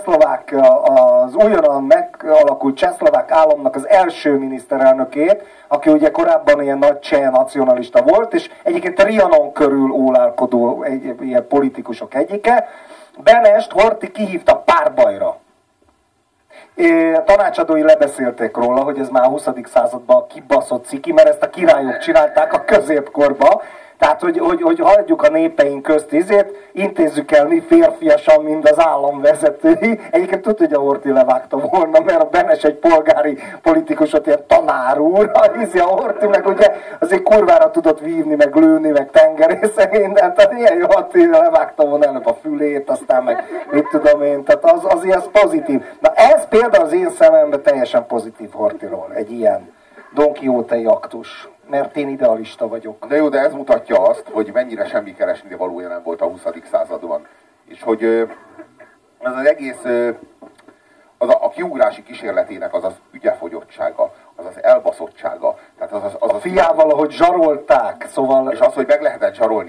az újonnan megalakult csehszlovák államnak az első miniszterelnökét, aki ugye korábban ilyen nagy cseh nacionalista volt, és egyébként Trianon körül ólálkodó ilyen politikusok egyike, Benest Horthy kihívta párbajra. A tanácsadói lebeszélték róla, hogy ez már a 20. században kibaszott ciki, mert ezt a királyok csinálták a középkorba. Tehát, hogy hagyjuk a népeink közt intézzük el mi férfiasan, mint az államvezetői. Egyébként tudod, hogy a Horthy levágta volna, mert a Benes egy polgári politikusot, ilyen tanár úr, a Horthy meg ugye azért kurvára tudott vívni, meg lőni, meg tengerészen mindent, tehát ilyen jó, hogy levágta volna előbb a fülét, aztán meg mit tudom én, tehát az ilyen pozitív. Na ez például az én szememben teljesen pozitív Horthyról, egy ilyen Don Quixote-i aktus. Mert én idealista vagyok. De jó, de ez mutatja azt, hogy mennyire semmi keresni valója nem volt a 20. században. És hogy ez az egész, a kiugrási kísérletének az ügyefogyottsága, az elbaszottsága. Tehát a fiával, ahogy zsarolták, szóval... És az, hogy meg lehetett zsarolni.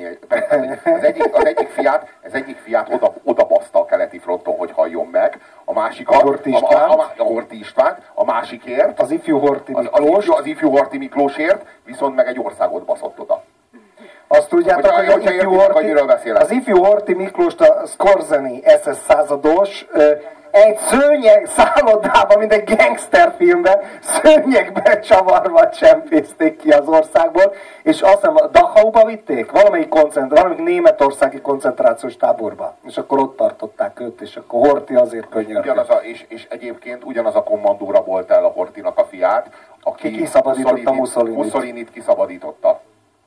Az egyik fiát oda baszta a keleti fronton, hogy halljon meg. A másikat, a Horthy Istvánt, a másikért, az ifjú Horthy Miklós. Az ifjú Horthy Miklósért, viszont meg egy országot baszott oda. Azt tudjátok, hogy az ifjú Horthy Miklóst a Skorzeny SS százados egy szőnyeg szállodában, mint egy gangsterfilmben, szőnyegbe csavarva csempészték ki az országból, és azt hiszem a Dachauba vitték, valamelyik németországi koncentrációs táborba, és akkor ott tartották őt, és akkor Horthy azért könyörgött. És egyébként ugyanaz a kommandóra volt el a Horthynak a fiát, aki kiszabadította Mussolinit kiszabadította.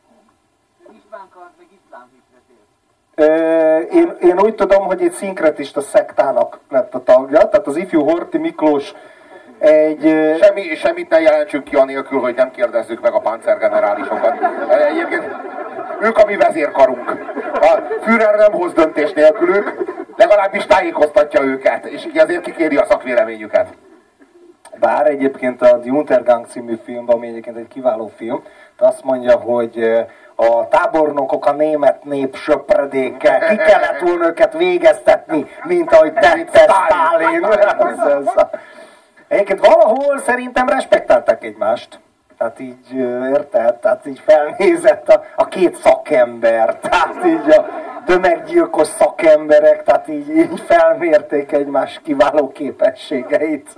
Én úgy tudom, hogy egy szinkretista szektának lett a tagja, tehát az ifjú Horthy Miklós egy... Semmit ne jelentsünk ki anélkül, hogy nem kérdezzük meg a pancergenerálisokat. Egyébként ők a mi vezérkarunk. A Führer nem hoz döntés nélkülük, legalábbis tájékoztatja őket, és így azért kikéri a szakvéleményüket. Bár egyébként a Die Untergang című filmben, ami egyébként egy kiváló film, azt mondja, hogy a tábornokok a német nép söpredéke, ki kellett volna őket végeztetni, mint ahogy tette Sztálin. Egyébként valahol szerintem respektálták egymást. Tehát így, érted? Tehát így felnézett a két szakember, tehát így a tömeggyilkos szakemberek, tehát így felmérték egymás kiváló képességeit.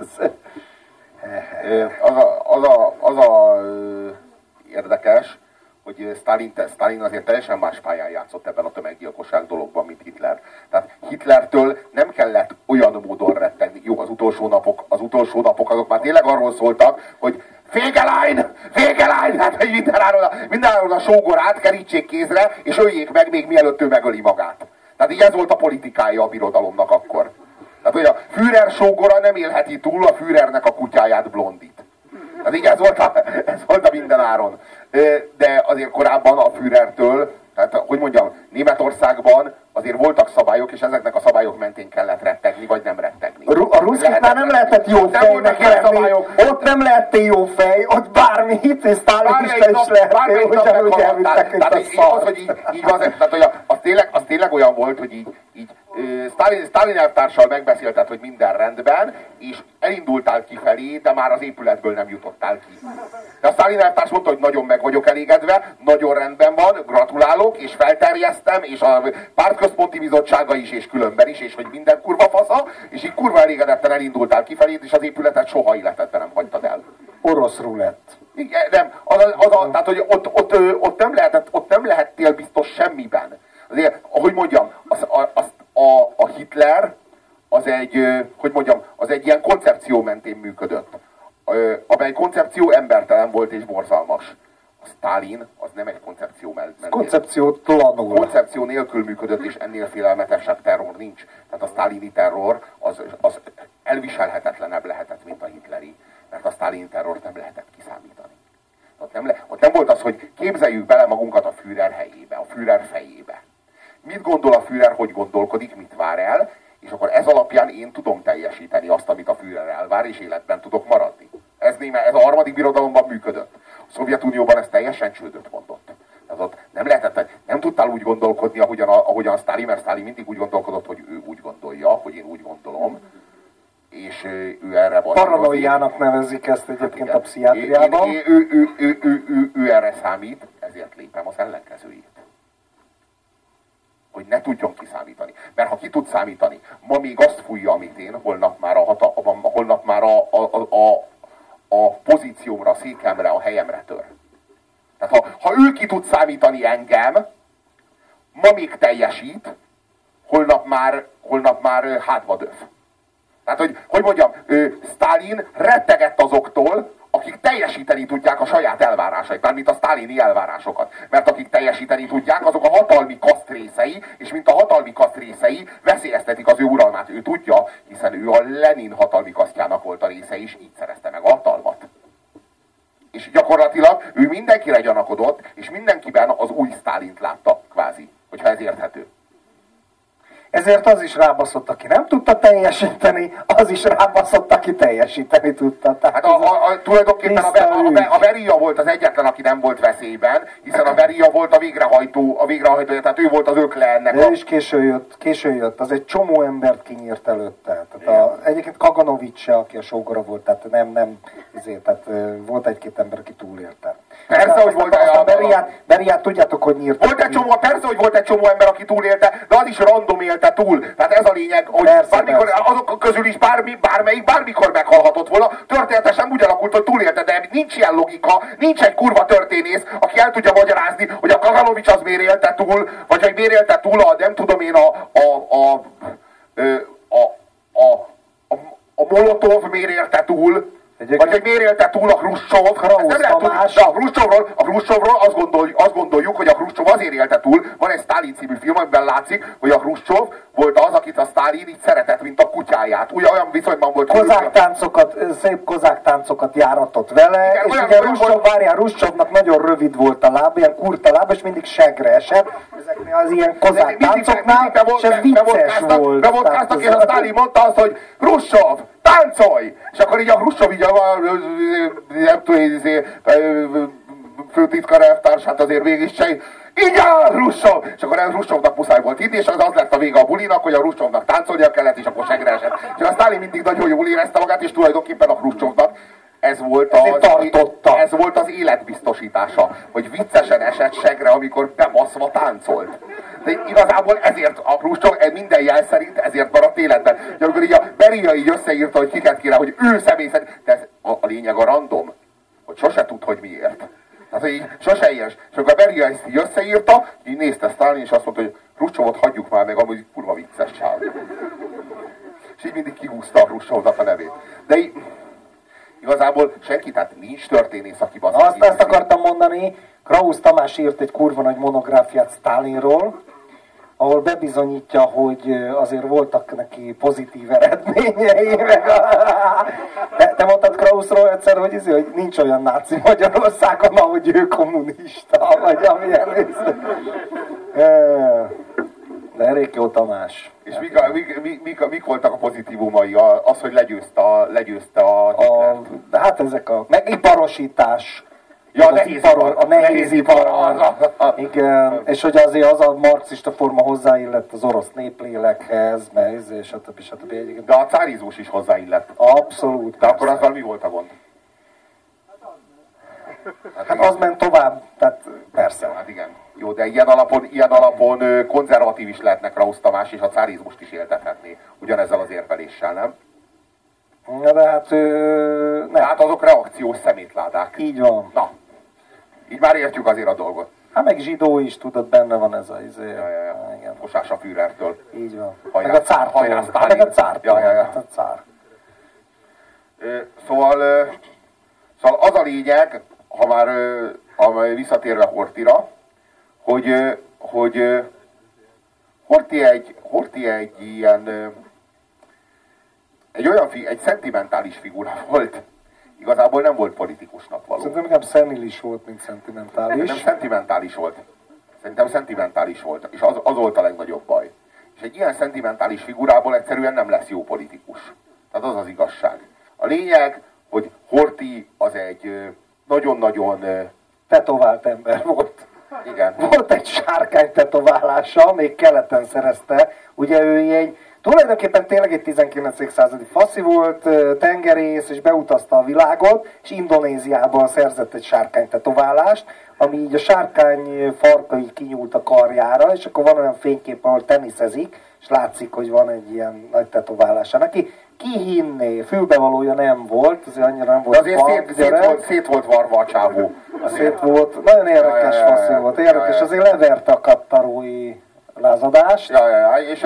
Az a érdekes, hogy Stalin azért teljesen más pályán játszott ebben a tömeggyilkosság dologban, mint Hitler. Tehát Hitlertől nem kellett olyan módon rettegni. Jó, az utolsó napok azok már tényleg arról szóltak, hogy Fegelein! Hát, hogy mindenáron a sógorát kerítsék kézre, és öljék meg még mielőtt ő megöli magát. Tehát így ez volt a politikája a birodalomnak akkor. Tehát, hogy a Führer sógora nem élheti túl a Führernek a kutyáját, Blondit. Tehát így ez volt a mindenáron. De azért korábban a Führertől, tehát hogy mondjam, Németországban azért voltak szabályok, és ezeknek a szabályok mentén kellett rettegni, vagy nem rettegni. A ruszkiknál nem lehetett jó fejnek lenni, ott nem lehettél jó fej, ott bármit, és Sztálinista is lehettél, ugyanúgy elvittek itt a szart. Az tényleg olyan volt, hogy így Sztálin elvtársal megbeszélted, hogy minden rendben, és elindultál kifelé, de már az épületből nem jutottál ki. De a Sztálin elvtárs mondta, hogy nagyon meg vagyok elégedve, nagyon rendben van, gratulálok, és felterjesztem, és a pártközponti bizottsága is, és különben is, és hogy minden kurva fasza, és így kurva elégedetten elindultál kifelé, és az épületet soha életedben nem hagytad el. Orosz rulett. Igen, nem, tehát, hogy ott nem lehettél biztos semmiben. Azért, ahogy mondjam, a Hitler az egy ilyen koncepció mentén működött. Amely koncepció embertelen volt és borzalmas. A Sztálin az nem egy koncepció mentén. Koncepciótlanul. Koncepció nélkül működött, és ennél félelmetesebb terror nincs. Tehát a sztálini terror az elviselhetetlenebb lehetett, mint a hitleri. Mert a sztálini terrort nem lehetett kiszámítani. Ott nem volt az, hogy képzeljük bele magunkat a Führer helyébe, a Führer fejébe. Mit gondol a Führer, hogy gondolkodik, mit vár el, és akkor ez alapján én tudom teljesíteni azt, amit a Führer elvár, és életben tudok maradni. Ez a harmadik birodalomban működött. A Szovjetunióban ez teljesen csődöt mondott. Tehát ott nem tudtál úgy gondolkodni, ahogyan Sztálin, mert Sztálin mindig úgy gondolkodott, hogy ő úgy gondolja, hogy én úgy gondolom, és ő erre van. Paranoiának nevezik ezt egyébként a pszichiátriában. Ő erre számít, ezért lépem az ellenkezőjét. Hogy ne tudjon kiszámítani. Mert ha ki tud számítani, ma még azt fújja, amit én, holnap már a pozíciómra, a székemre, a helyemre tör. Tehát ha ő ki tud számítani engem, ma még teljesít, holnap már hátba döf. Tehát, hogy mondjam, Sztálin rettegett azoktól, akik teljesíteni tudják a saját elvárásait, mármint a sztálini elvárásokat. Mert akik teljesíteni tudják, azok a hatalmi kaszt részei, és mint a hatalmi kaszt részei veszélyeztetik az ő uralmát. Ő tudja, hiszen ő a Lenin hatalmi kasztjának volt a része, és így szerezte meg a hatalmat. És gyakorlatilag ő mindenkire gyanakodott, és mindenkiben az új Sztálint látta, kvázi, hogyha ez érthető. Ezért az is rábaszott, aki nem tudta teljesíteni, az is rábaszott, aki teljesíteni tudta. Tehát tulajdonképpen a Beria volt az egyetlen, aki nem volt veszélyben, hiszen a Beria volt a végrehajtó, tehát ő volt az ökle ennek. De ő is későn jött, az egy csomó embert kinyírt előtte. Tehát egyébként Kaganovics se, aki a sógora volt, tehát tehát volt egy-két ember, aki túlélte. Persze, hogy volt Beriát tudjátok, hogy nyírt. Persze, hogy volt egy csomó ember, aki túlélte, de az is random élte túl. Tehát ez a lényeg, hogy azok közül is bármelyik bármikor meghalhatott volna. Történetesen úgy alakult, hogy túlélte, de nincs ilyen logika, nincs egy kurva történész, aki el tudja magyarázni, hogy a Kaganovics az miért élte túl, vagy hogy miért élte túl nem tudom én a Molotov miért élte túl, vagy hogy miért élte túl a Hruscsov. A Hruscsovról azt gondoljuk, hogy a Hruscsov azért élte túl. Van egy Sztálin című film, amiben látszik, hogy a Hruscsov volt az, akit a Sztálin így szeretett, mint a kutyáját. Olyan viszonyban volt. Szép kozák táncokat járatott vele, igen, és ugye Hruscsovnak nagyon rövid volt a láb, ilyen kurta láb, és mindig segre esett. Ezeknél az ilyen kozák táncoknál, és ez vicces volt. Bevodkáztak, és a Sztálin mondta azt, hogy Hruscsov, táncolj! És akkor így a Hruscsov így főtitkár elvtársát azért mégiscsak, így áll Hruscsov! És akkor Hruscsovnak muszáj volt hinni, és az lett a vége a bulinak, hogy a Hruscsovnak táncolnia kellett, és akkor segre esett. És a Sztálin mindig nagyon jól érezte magát, és tulajdonképpen a Hruscsovnak ez volt az életbiztosítása, hogy viccesen esett segre, amikor bebaszva táncolt. De igazából ezért a Hruscsov minden jel szerint ezért maradt életben. De amikor így a Beria így összeírta, hogy kiket kéne, hogy ő személy szerint, de ez a lényeg a random, hogy sose tud, hogy miért. Tehát, hogy így sose ilyes. És akkor a Beria ezt így összeírta, így nézte Sztálin, és azt mondta, hogy Hruscsovot hagyjuk már meg, amúgy kurva vicces csáv. És így mindig kihúzta a Hruscsovnak a nevét. De így, igazából senki, tehát nincs történész, aki azt akartam mondani, Krausz Tamás írt egy kurva nagy monográfiát Sztálinról, ahol bebizonyítja, hogy azért voltak neki pozitív eredményei. Te mondtad Krauszról egyszer, hogy nincs olyan náci Magyarországon, ahogy ő kommunista, vagy amilyen. De elég jó Tamás. És mik voltak a pozitívumai? Az, hogy legyőzte a Hitlert. Hát ezek a megiparosítás. Ja, a nehézipar. Igen, és hogy azért az a marxista forma hozzáillett az orosz néplélekhez, és stb. De a cárizmus is hozzáillett. Abszolút. De akkor azzal mi volt a gond? Hát az ment tovább, tehát persze. Hát igen. Jó, de ilyen alapon konzervatív is lehetnek Krausz Tamás, és a cárizmust is éltethetné. Ugyanezzel az érveléssel, nem? Na de hát... nem. Hát azok reakciós szemétládák. Így van. Na, így már értjük azért a dolgot. Hát meg zsidó is, tudod, benne van ez a igen. Fosás a Führertől. Így van. Hajrá, meg a cártól. Meg a cártól. Ja. A cár. Szóval az a lényeg, ha már visszatérve Horthyra, hogy Horthy egy ilyen egy szentimentális figura volt. Igazából nem volt politikusnak való. Szerintem inkább szenilis volt, mint szentimentális. Nem szentimentális volt. Szerintem szentimentális volt. És az volt a legnagyobb baj. És egy ilyen szentimentális figurából egyszerűen nem lesz jó politikus. Tehát az az igazság. A lényeg, hogy Horthy az egy nagyon-nagyon tetovált ember volt. Igen. Volt egy sárkány tetoválása, még keleten szerezte. Ugye ő tulajdonképpen tényleg egy 19. századi faszi volt, tengerész, és beutazta a világot, és Indonéziában szerzett egy sárkány tetoválást, ami így a sárkány farkai kinyúlt a karjára, és akkor van olyan fénykép, ahol teniszezik, és látszik, hogy van egy ilyen nagy tetoválása neki. Ki hinné? Fülbevalója nem volt, azért annyira nem volt. De azért szét volt varva a csávó. Szét volt, nagyon érdekes faszi volt. Érdekes, azért leverte a kattarói lázadást. És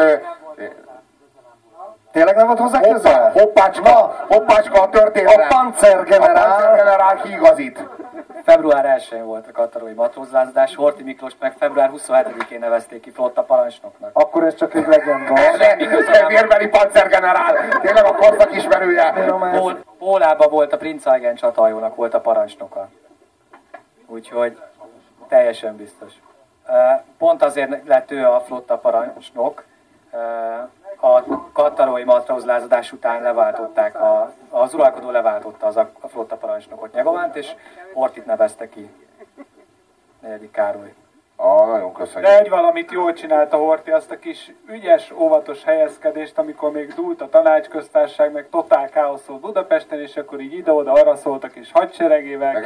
tényleg nem volt hozzá közel? Hoppácska a történelem. A Panzergenerál kiigazít. Február 1-én volt a kattarói matrózlázadás, Horthy Miklóst meg február 27-én nevezték ki flotta parancsnoknak. Akkor ez csak egy legenda. Vérbeli Panzergenerál, tényleg a korszak ismerője. Pólában volt a Prinz Eugen csatahajónak volt a parancsnoka. Úgyhogy teljesen biztos. Pont azért lett ő a flotta parancsnok, a kattarói matrózlázadás után leváltották, az uralkodó leváltotta a flotta parancsnokot Nyegovánt, és Horthyt nevezte ki. 4. Károly. Nagyon köszönjük. De egy valamit jól csinálta Horthy, azt a kis ügyes, óvatos helyezkedést, amikor még dúlt a tanácsköztárság, meg totál káosz volt Budapesten, és akkor így ide-oda arra szóltak, és hadseregével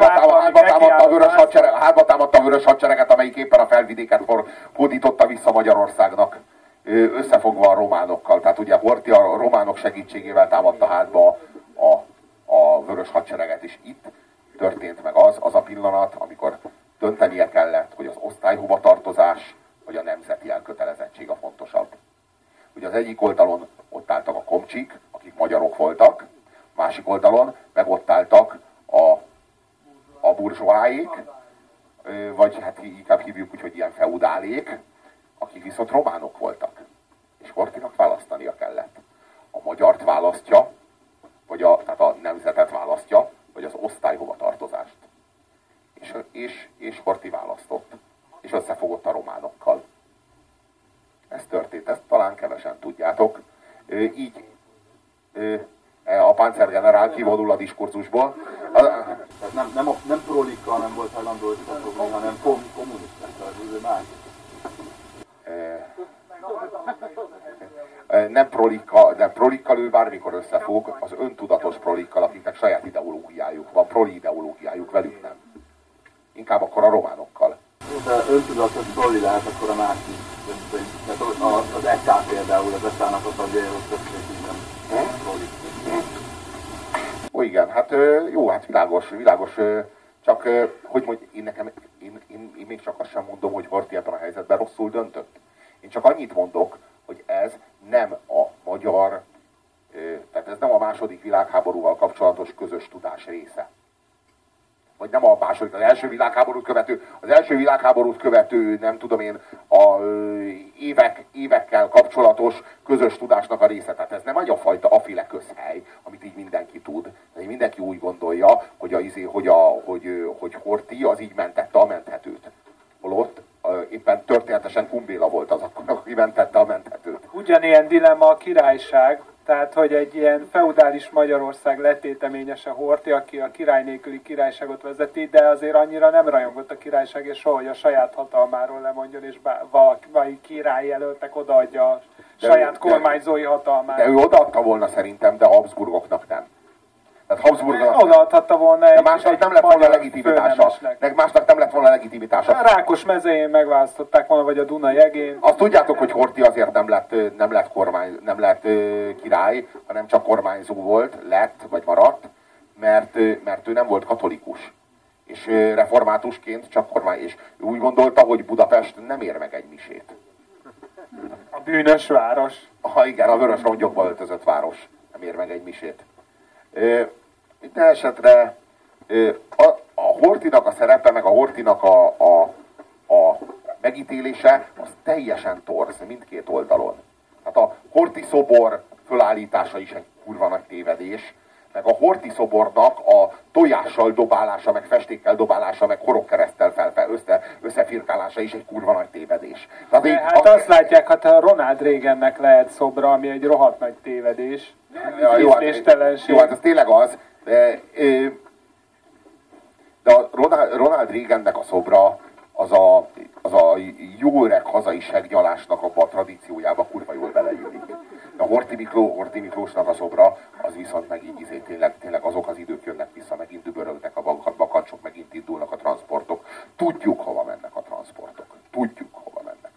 hátba támadta a vörös hadsereget, amelyik éppen a felvidéket hódította vissza Magyarországnak, összefogva a románokkal. Tehát ugye Horthy a románok segítségével támadta hátba a vörös hadsereget, és itt történt meg az a pillanat, amikor döntenie kellett, hogy az osztályhovatartozás vagy a nemzeti elkötelezettség a fontosabb. Ugye az egyik oldalon ott álltak a komcsik, akik magyarok voltak, másik oldalon meg ott álltak a burzsóáék, vagy hát inkább hívjuk úgy, hogy ilyen feudálék, akik viszont románok voltak. És Horthynak választania kellett. A magyart választja, vagy tehát a nemzetet választja, vagy az osztályhovatartozást. És Horthy választott. És összefogott a románokkal. Ez történt, ezt talán kevesen tudjátok. Így a Panzergenerál kivonul a diskurzusból. Nem prolik prolikkal nem volt hajlandó összefogni, hanem kommunistákkal, ez másik. Nem prolikkal ő bármikor összefog, az öntudatos prolikkal, akiknek saját ideológiájuk van, proli ideológiájuk, velük nem. Inkább akkor a románokkal. De öntudatos proli lehet akkor a másik. Az EK például, az EK-nak a tagjaihoz többségében proli. Ó, igen, hát jó, hát világos, csak hogy mondj, én még csak azt sem mondom, hogy Horthy ebben a helyzetben rosszul döntött. Én csak annyit mondok, hogy ez nem a magyar, tehát ez nem a második világháborúval kapcsolatos közös tudás része. Vagy nem a második, az első világháborút követő, nem tudom én, évekkel kapcsolatos közös tudásnak a része. Tehát ez nem egy a fajta aféle közhely, amit így mindenki tud. Mindenki úgy gondolja, hogy Horthy az így mentette a menthetőt. Holott éppen történetesen Kumbéla volt az, aki mentette a menthetőt. Ugyanilyen dilemma a királyság, tehát hogy egy ilyen feudális Magyarország letéteményese Horthy, aki a király nélküli királyságot vezeti, de azért annyira nem rajongott a királyság, és soha, hogy a saját hatalmáról lemondjon, és valaki király jelöltek odaadja a saját kormányzói hatalmát. De ő odaadta volna szerintem, de Habsburgoknak nem. Tehát Habsburgoknak odaadhatta volna de másnak nem lett volna legitimitása. Másnak nem lett volna legitimitása. A Rákos mezején megválasztották volna, vagy a Duna jegén. Azt tudjátok, hogy Horthy azért nem lett király, hanem csak kormányzó volt, vagy maradt, mert ő nem volt katolikus. És reformátusként csak kormány. És ő úgy gondolta, hogy Budapest nem ér meg egy misét. A bűnös város. Igen, a vörös rongyokba öltözött város nem ér meg egy misét. Minden esetre a Horthynak a szerepe, meg a Horthynak a megítélése, az teljesen torz mindkét oldalon. Tehát a Horthy szobor fölállítása is egy kurva nagy tévedés, meg a Horthy szobornak a tojással dobálása, meg festékkel dobálása, meg horogkereszttel összefirkálása is egy kurva nagy tévedés. Hát azt látják, hát a Ronald Reagannek lehet szobra, ami egy rohadt nagy tévedés. Jó, hát ez tényleg az. De a Ronald Reagannek a szobra az a jó öreg hazai seggyalásnak abba a tradíciójába kurva jól beleillik. De a Horthy Miklósnak a szobra az viszont meg így tényleg azok az idők jönnek vissza, megint dübörögnek a bakancsok, megint indulnak a transportok. Tudjuk, hova mennek a transportok. Tudjuk, hova mennek.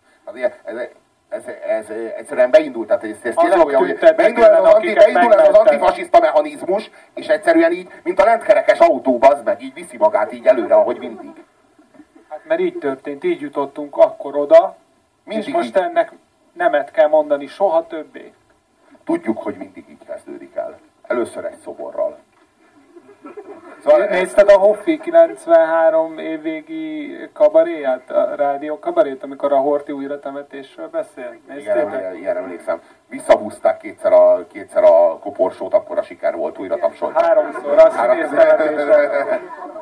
Ez egyszerűen beindult, tehát ez tényleg olyan, hogy beindul ez az antifasiszta mechanizmus, és egyszerűen így, mint a lentkerekes autó, bazd meg, így viszi magát így előre, ahogy mindig. Hát mert így történt, így jutottunk akkor oda, mindig és most így. Ennek nemet kell mondani soha többé. Tudjuk, hogy mindig így kezdődik el. Először egy szoborral. Szóval nézted a Hoffi 93 évvégi kabaréját, a rádió kabarét, amikor a Horthy újratemetésről beszél? Igen, emlékszem. Visszahúzták kétszer a koporsót, akkor a siker volt, újra tapsolták. Háromszor, a színésztemetésre.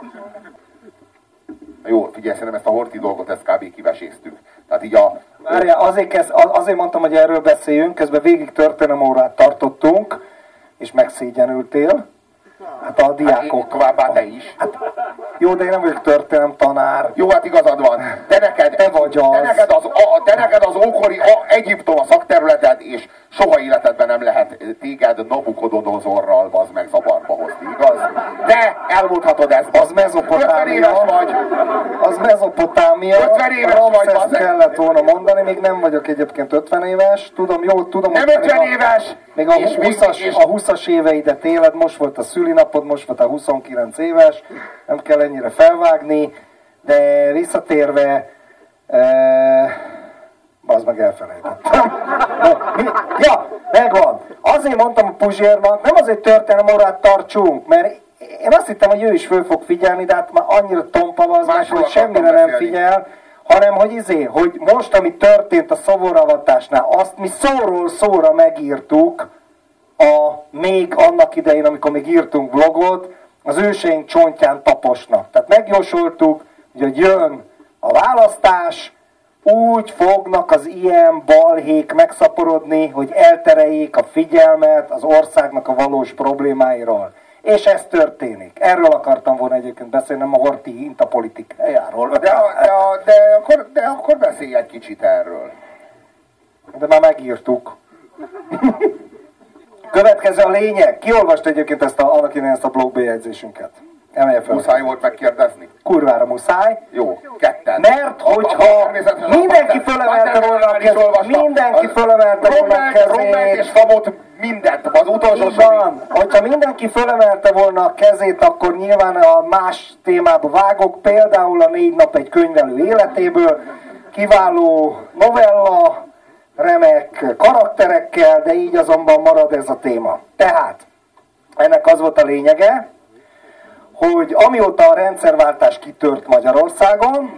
Jó, figyelj, szerintem ezt a Horthy dolgot, ezt kb. Kiveséztük. Tehát így Várjál, azért mondtam, hogy erről beszéljünk, közben végig történelemórát tartottunk, és megszégyenültél. Hát a diákok. Hát továbbá te is. Hát, jó, de én nem vagyok történelem tanár. Jó, hát igazad van. Te neked az ókori Egyiptom a szakterületed, és soha életedben nem lehet téged Nabukodonozorral bazd meg zavarba hozni, igaz? De elmondhatod ezt. Az Mezopotámia. Az Mezopotámia. 50 éves vagy, bazd meg. Kellett volna mondani, még nem vagyok egyébként 50 éves. Tudom. Nem 50 éves! Még a 20-as éveidet éled, most volt a szülinapod, most volt a 29 éves, nem kell ennyire felvágni, de visszatérve, bazd meg elfelejtettem. Ja, megvan. Azért mondtam a Puzsérnak, nem azért történelemórát tartsunk, mert én azt hittem, hogy ő is föl fog figyelni, de hát már annyira tompa az meg, hogy semmire nem figyel, hanem hogy most, ami történt a szoboravatásnál, azt mi szóról szóra megírtuk, még annak idején, amikor még írtunk blogot, az őseink csontján taposnak. Tehát megjósoltuk, hogy jön a választás, úgy fognak az ilyen balhék megszaporodni, hogy eltereljék a figyelmet az országnak a valós problémáiról. És ez történik. Erről akartam volna egyébként beszélni, nem a Horthy intapolitikájáról. De akkor beszélj egy kicsit erről. De már megírtuk. Következő a lényeg. Ki olvast egyébként annak innen ezt a blogbejegyzésünket? Emelje fel. Muszáj volt megkérdezni? Kurvára muszáj. Jó, ketten. Mert hogyha mindenki fölemelte volna a kezét, mindenki fölemelte volna a kezét, és Famot mindent, az utolsó van. Hogyha mindenki fölemelte volna a kezét, akkor nyilván a más témába vágok, például a 4 nap egy könyvelő életéből, kiváló novella, remek karakterekkel, de így azonban marad ez a téma. Tehát, ennek az volt a lényege, hogy amióta a rendszerváltás kitört Magyarországon,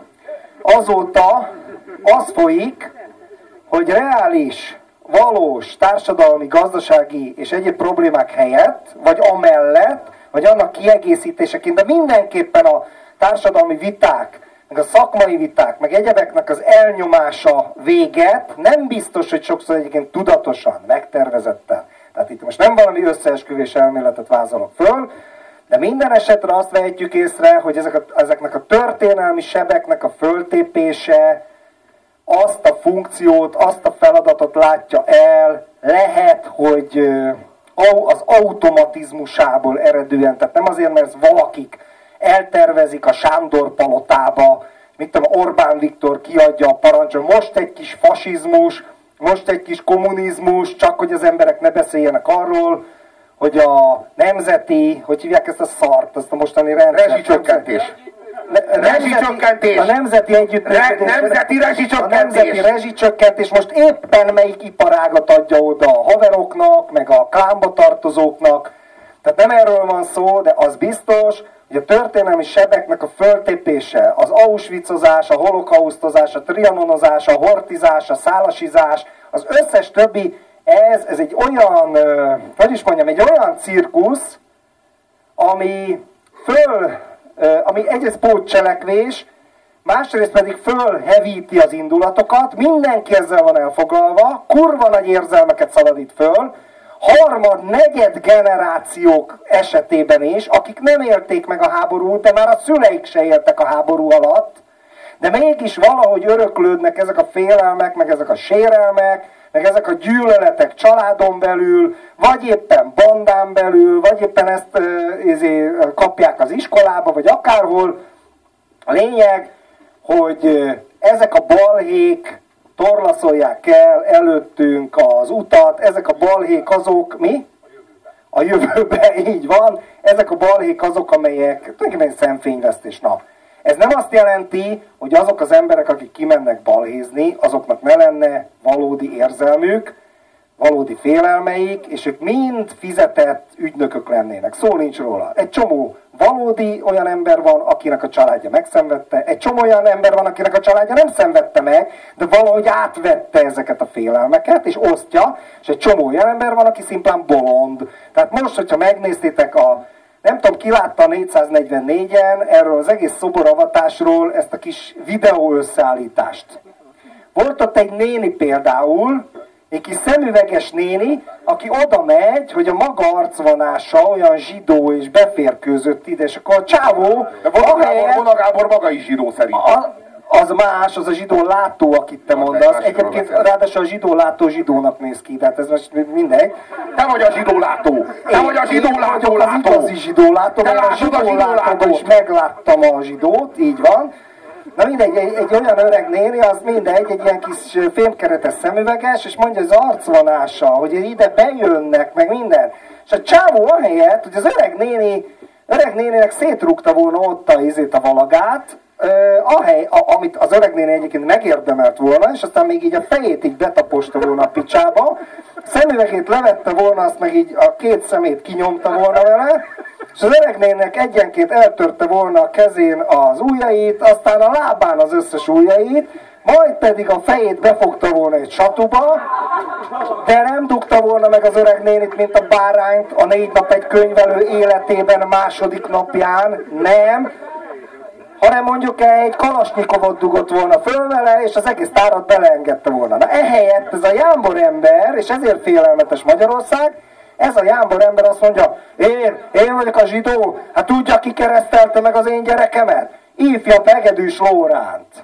azóta az folyik, hogy reális, valós társadalmi, gazdasági és egyéb problémák helyett, vagy amellett, vagy annak kiegészítéseként, de mindenképpen a társadalmi viták, meg a szakmai viták, meg egyebeknek az elnyomása véget, nem biztos, hogy sokszor egyébként tudatosan, megtervezetten. Tehát itt most nem valami összeesküvés elméletet vázolok föl, de minden esetre azt vehetjük észre, hogy ezeknek a történelmi sebeknek a föltépése azt a funkciót, azt a feladatot látja el, lehet, hogy az automatizmusából eredően, tehát nem azért, mert valakik eltervezik a Sándor palotába, mit tudom, Orbán Viktor kiadja a parancsot, most egy kis fasizmus, most egy kis kommunizmus, csak hogy az emberek ne beszéljenek arról, hogy a nemzeti, hogy hívják ezt a szart, azt a mostani rendszer... Rezsicsökkentés. Rezsicsökkentés. A nemzeti együttműködés. Nemzeti rezsicsökkentés. A nemzeti rezsicsökkentés most éppen melyik iparágat adja oda a haveroknak, meg a klánba tartozóknak. Tehát nem erről van szó, de az biztos, hogy a történelmi sebeknek a föltépése, az auschwitzozás, a holokausztozás, a trianonozás, a hortizás, a szálasizás, az összes többi, ez egy olyan, hogy is mondjam, egy olyan cirkusz, ami egyrészt pótcselekvés, másrészt pedig fölhevíti az indulatokat, mindenki ezzel van elfoglalva, kurva nagy érzelmeket szabadít föl, harmad, negyed generációk esetében is, akik nem élték meg a háborút, de már a szüleik se éltek a háború alatt, de mégis valahogy öröklődnek ezek a félelmek, meg ezek a sérelmek, meg ezek a gyűlöletek családon belül, vagy éppen bandán belül, vagy éppen ezt kapják az iskolába, vagy akárhol. A lényeg, hogy ezek a balhék torlaszolják el előttünk az utat, ezek a balhék azok, mi? A jövőben, így van. Ezek a balhék azok, amelyek tulajdonképpen szemfényvesztés. Na, ez nem azt jelenti, hogy azok az emberek, akik kimennek balhézni, azoknak ne lenne valódi érzelmük, valódi félelmeik, és ők mind fizetett ügynökök lennének. Szó nincs róla. Egy csomó valódi olyan ember van, akinek a családja megszenvedte, egy csomó olyan ember van, akinek a családja nem szenvedte meg, de valahogy átvette ezeket a félelmeket, és osztja, és egy csomó olyan ember van, aki szimplán bolond. Tehát most, hogyha megnéztétek nem tudom, ki látta a 444-en erről az egész szoboravatásról ezt a kis videó összeállítást. Volt ott egy néni például, egy kis szemüveges néni, aki oda megy, hogy a maga arcvonása olyan zsidó és beférkőzött ide, és akkor a csávó... De Vona Gábor maga is zsidó szerint. Az más, az a zsidó látó, akit te mondasz. Egyébként ráadásul a zsidó látó zsidónak néz ki, tehát ez most mindegy. Te vagy a zsidó látó! Te vagy a zsidó látó! Az igazi zsidó látó, mert a zsidó látóban is megláttam a zsidót, így van. Na mindegy, egy olyan öreg néni, az mindegy, egy ilyen kis fémkeretes szemüveges, és mondja az arcvonása, hogy ide bejönnek, meg minden. És a csávó ahelyett, hogy az öreg néninek szétrúgta volna ott a valagát, amit az öreg néni egyébként megérdemelt volna, és aztán még így a fejét így betaposta volna a picsába, szemüvegét levette volna, azt meg így a két szemét kinyomta volna vele, és az öreg néninek egyenként eltörte volna a kezén az ujjait, aztán a lábán az összes ujjait, majd pedig a fejét befogta volna egy satuba, de nem dugta volna meg az öreg nénit, mint a bárányt a 4 nap egy könyvelő életében második napján, nem, hanem mondjuk egy kalasnyikovot dugott volna föl vele, és az egész tárat beleengedte volna. Na ehelyett ez a jámbor ember, és ezért félelmetes Magyarország, Ez a jámbor ember azt mondja, én vagyok a zsidó, hát tudja, ki keresztelte meg az én gyerekemet? Ifja Begedűs Lóránt.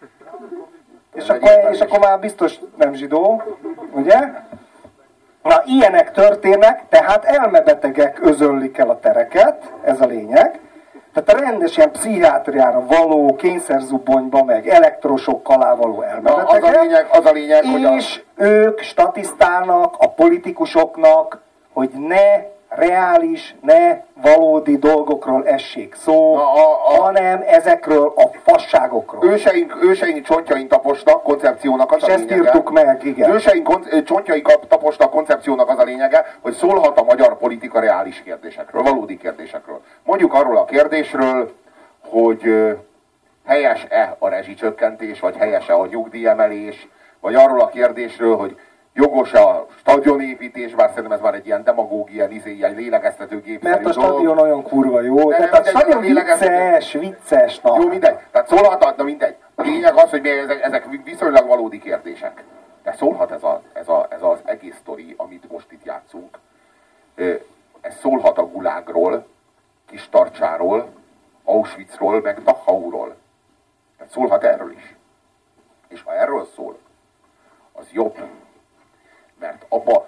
És akkor már biztos nem zsidó, ugye? Na, ilyenek történnek, tehát elmebetegek özönlik el a tereket, ez a lényeg. Tehát a rendes ilyen pszichiátriára való, kényszerzubbonyba, meg elektrosokkal alá való elmebetegek. Az a lényeg, és ők statisztálnak a politikusoknak, hogy ne reális, ne valódi dolgokról essék szó, hanem ezekről a fasságokról. Őseink csontjain taposnak koncepciónak az és a ezt lényege. írtuk meg, igen. Őseink csontjai taposnak koncepciónak az a lényege, hogy szólhat a magyar politika reális kérdésekről, valódi kérdésekről. Mondjuk arról a kérdésről, hogy helyes-e a rezsicsökkentés, vagy helyes-e a nyugdíjemelés, vagy arról a kérdésről, hogy jogos a stadionépítés, bár szerintem ez már egy ilyen demagógia, ilyen lélegeztetőgépszerű dolog. Mert a stadion olyan kurva jó. Tehát a stadion vicces. Na. Jó, mindegy. Tehát szólhat, na mindegy. A lényeg az, hogy ezek viszonylag valódi kérdések. De szólhat ez az egész sztori, amit most itt játszunk. Ez szólhat a Gulágról, Kistarcsáról, Auschwitzról, meg Dachauról. Tehát szólhat erről is. És ha erről szól, az jobb. Mert abba,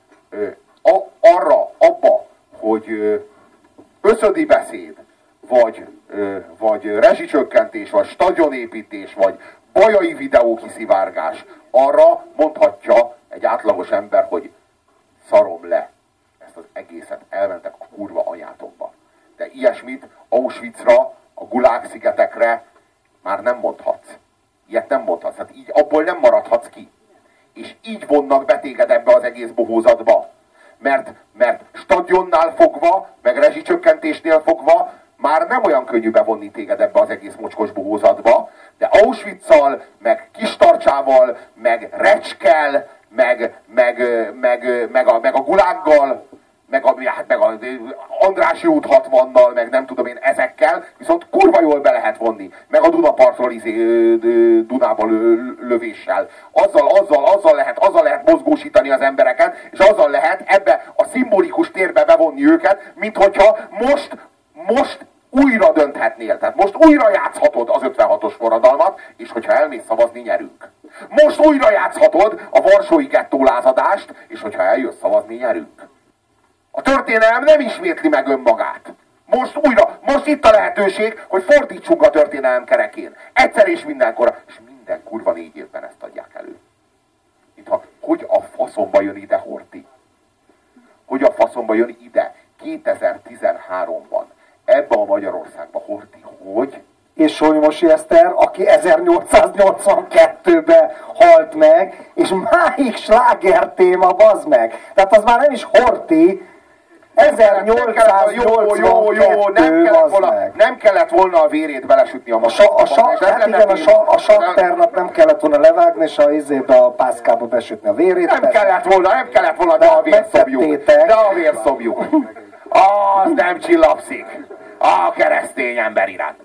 hogy összödi beszéd, vagy rezsicsökkentés, vagy stadionépítés, vagy bajai videó kiszivárgás, arra mondhatja egy átlagos ember, hogy szarom le ezt az egészet, elmentek a kurva anyátokba. De ilyesmit Auschwitzra, a Gulág szigetekre már nem mondhatsz. Ilyet nem mondhatsz. Hát így abból nem maradhatsz ki. És így vonnak be téged ebbe az egész bohózatba. Mert stadionnál fogva, meg rezsicsökkentésnél fogva már nem olyan könnyű bevonni téged ebbe az egész mocskos bohózatba, de Auschwitzal, meg Kistarcsával, meg Recskel, meg a Gulággal, meg a Andrássy út 60-nal, meg nem tudom én ezekkel, viszont kurva jól be lehet vonni. Meg a Dunapartról Dunába lövéssel. Azzal lehet mozgósítani az embereket, és azzal lehet ebbe a szimbolikus térbe bevonni őket, mint hogyha most újra dönthetnél. Tehát most újra játszhatod az 56-os forradalmat, és hogyha elmész szavazni, nyerünk. Most újra játszhatod a varsói gettó lázadást, és hogyha eljössz szavazni, nyerünk. A történelem nem ismétli meg önmagát. Most itt a lehetőség, hogy fordítsunk a történelem kerekén. Egyszer és mindenkorra. És minden kurva 4 évben ezt adják elő. Hogy a faszomba jön ide Horthy? Hogy a faszomba jön ide 2013-ban? Ebbe a Magyarországba Horthy, hogy? És Solymosi Eszter, aki 1882-ben halt meg, és máig sláger téma, bazd meg. Tehát az már nem is Horthy, 1882, nem kellett volna a vérét belesütni a a Sakternak nem kellett volna levágni, és a pászkába besütni a vérét. Nem kellett volna, de a vérszobjuk. De a vérszobjuk. Az nem csillapszik. A keresztény ember iránt.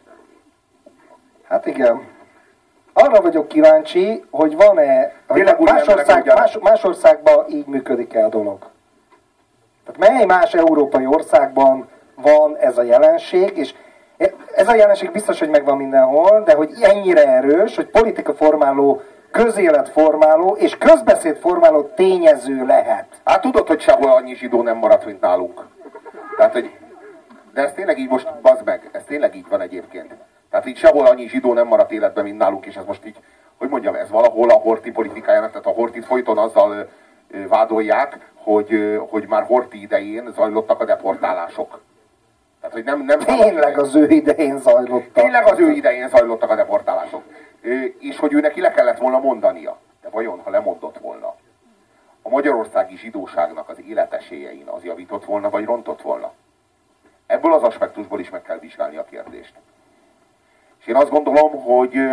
Hát igen. Arra vagyok kíváncsi, hogy van-e, más országban így működik-e a dolog. Tehát mely más európai országban van ez a jelenség, és ez a jelenség biztos, hogy megvan mindenhol, de hogy ennyire erős, hogy politikaformáló, közéletformáló és közbeszédformáló tényező lehet. Hát tudod, hogy sehol annyi zsidó nem maradt, mint nálunk. Tehát, de ez tényleg így most, bazd meg, ez tényleg így van egyébként. Tehát így sehol annyi zsidó nem maradt életben, mint nálunk, és ez most így, hogy mondjam, ez valahol a Horthy politikájának, tehát a Horthyt folyton azzal vádolják, hogy már Horthy idején zajlottak a deportálások. Tehát, hogy nem tényleg az ő idején zajlottak. Tényleg az ő idején zajlottak a deportálások. És hogy ő neki le kellett volna mondania. De vajon, ha lemondott volna, a magyarországi zsidóságnak az életesélyein az javított volna, vagy rontott volna? Ebből az aspektusból is meg kell vizsgálni a kérdést. És én azt gondolom,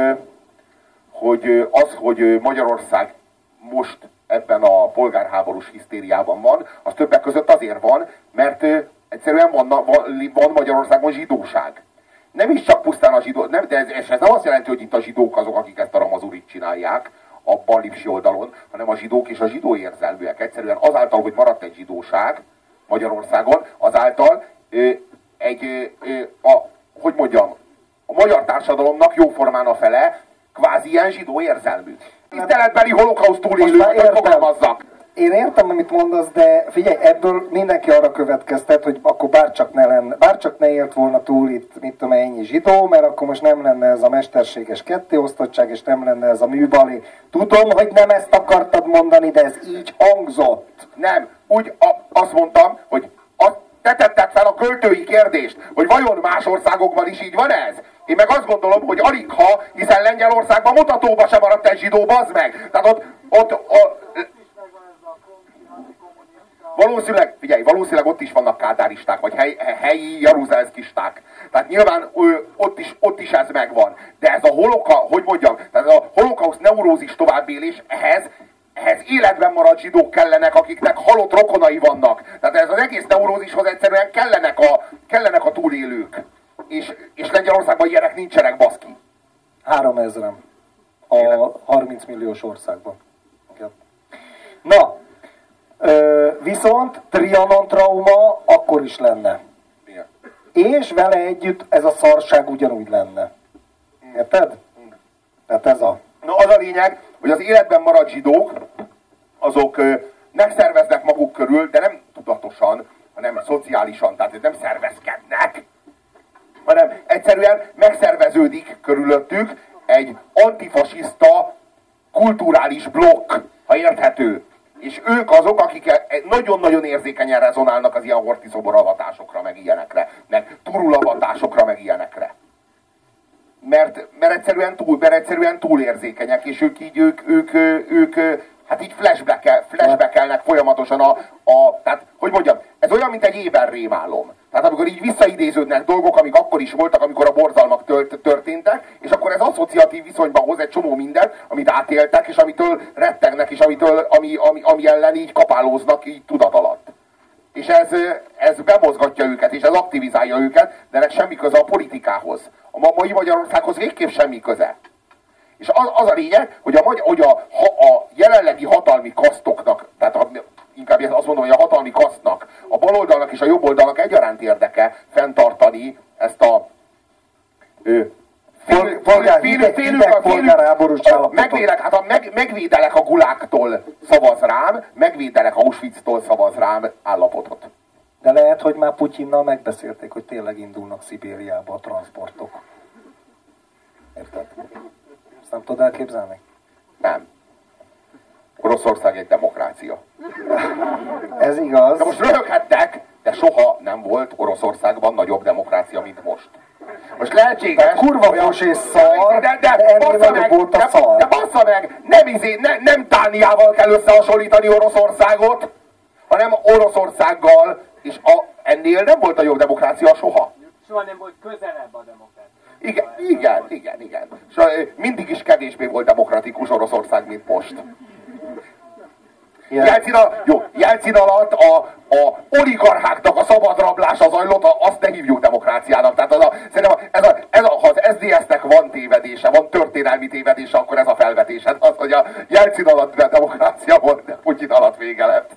hogy Magyarország most ebben a polgárháborús hisztériában van, az többek között azért van, mert egyszerűen van Magyarországon zsidóság. Nem is csak pusztán a zsidó, de ez nem azt jelenti, hogy itt a zsidók azok, akik ezt a ramazurit csinálják. a ballipsi oldalon, hanem a zsidók és a zsidó érzelműek. Egyszerűen azáltal, hogy maradt egy zsidóság Magyarországon, azáltal hogy mondjam, a magyar társadalomnak jóformán a fele kvázi ilyen zsidó érzelmű. Tiszteletbeli holokauszt túlélő, hogy fogalmazzak. Én értem, amit mondasz, de figyelj, ebből mindenki arra következtet, hogy akkor bárcsak ne élt volna túl itt, mit tudom, ennyi zsidó, mert akkor most nem lenne ez a mesterséges kettéosztottság, és nem lenne ez a műbali. Tudom, hogy nem ezt akartad mondani, de ez így hangzott. Nem, úgy azt mondtam, hogy te tetted fel a költői kérdést, hogy vajon más országokban is így van ez? Én meg azt gondolom, hogy aligha, hiszen Lengyelországban mutatóba sem maradt egy zsidó, bazd meg! Tehát valószínűleg ott is vannak kádáristák, vagy helyi jaruzelszkisták. Tehát nyilván ott is ez megvan. De ez tehát a holokauszt neurózis továbbélés, ehhez életben maradt zsidók kellenek, akiknek halott rokonai vannak. Tehát ez az egész neurózishoz egyszerűen kellenek a túlélők. És Lengyelországban ilyenek nincsenek, baszki. 3000 a 30 milliós országban. Na, viszont Trianon trauma akkor is lenne. Igen. És vele együtt ez a szarság ugyanúgy lenne. Érted? Tehát ez a... Na az a lényeg, hogy az életben maradt zsidók, azok megszerveznek maguk körül, de nem tudatosan, hanem szociálisan, tehát nem szervezkednek, hanem egyszerűen megszerveződik körülöttük egy antifasiszta kulturális blokk, ha érthető. És ők azok, akik nagyon-nagyon érzékenyen rezonálnak az ilyen horthy szoboravatásokra, meg ilyenekre, meg turulavatásokra, meg ilyenekre. Mert egyszerűen túlérzékenyek, és ők hát így flashbackelnek folyamatosan tehát, hogy mondjam, ez olyan, mint egy éber rémálom. Tehát amikor így visszaidéződnek dolgok, amik akkor is voltak, amikor a borzalmak történtek, és akkor ez asszociatív viszonyban hoz egy csomó mindent, amit átéltek, és amitől rettegnek, és ami ellen így kapálóznak így tudat alatt. És ez bemozgatja őket, és ez aktivizálja őket, de ennek semmi köze a politikához. A mai Magyarországhoz végképp semmi köze. És az a lényeg, hogy a jelenlegi hatalmi kasztoknak, tehát inkább azt mondom, hogy a hatalmi kasztnak, a baloldalnak és a jobboldalnak egyaránt érdeke fenntartani ezt a megvédelek a guláktól szavaz rám, megvédelek Auschwitztól szavaz rám állapotot. De lehet, hogy már Putyinnal megbeszélték, hogy tényleg indulnak Szibériába a transportok. Érted? Ezt nem tudod elképzelni? Nem. Oroszország egy demokrácia. Ez igaz. De most röhöghettek, de soha nem volt Oroszországban nagyobb demokrácia, mint most. Most lehetséges... Kurva fos és szar, de ennél nagyobb volt a szar. De bassza meg, nem Dániával kell összehasonlítani Oroszországot, hanem Oroszországgal, és ennél nem volt nagyobb demokrácia soha. Soha nem volt közelebb a demokrácia. Igen. És mindig is kevésbé volt demokratikus Oroszország, mint most. Jelcin alatt a oligarcháknak a szabad rablása zajlott, azt ne hívjuk demokráciának. Tehát ha az SZDSZ-nek van tévedése, van történelmi tévedése, akkor ez a felvetésed az, hogy a Jelcin alatt demokrácia volt, de Putyin alatt vége lett.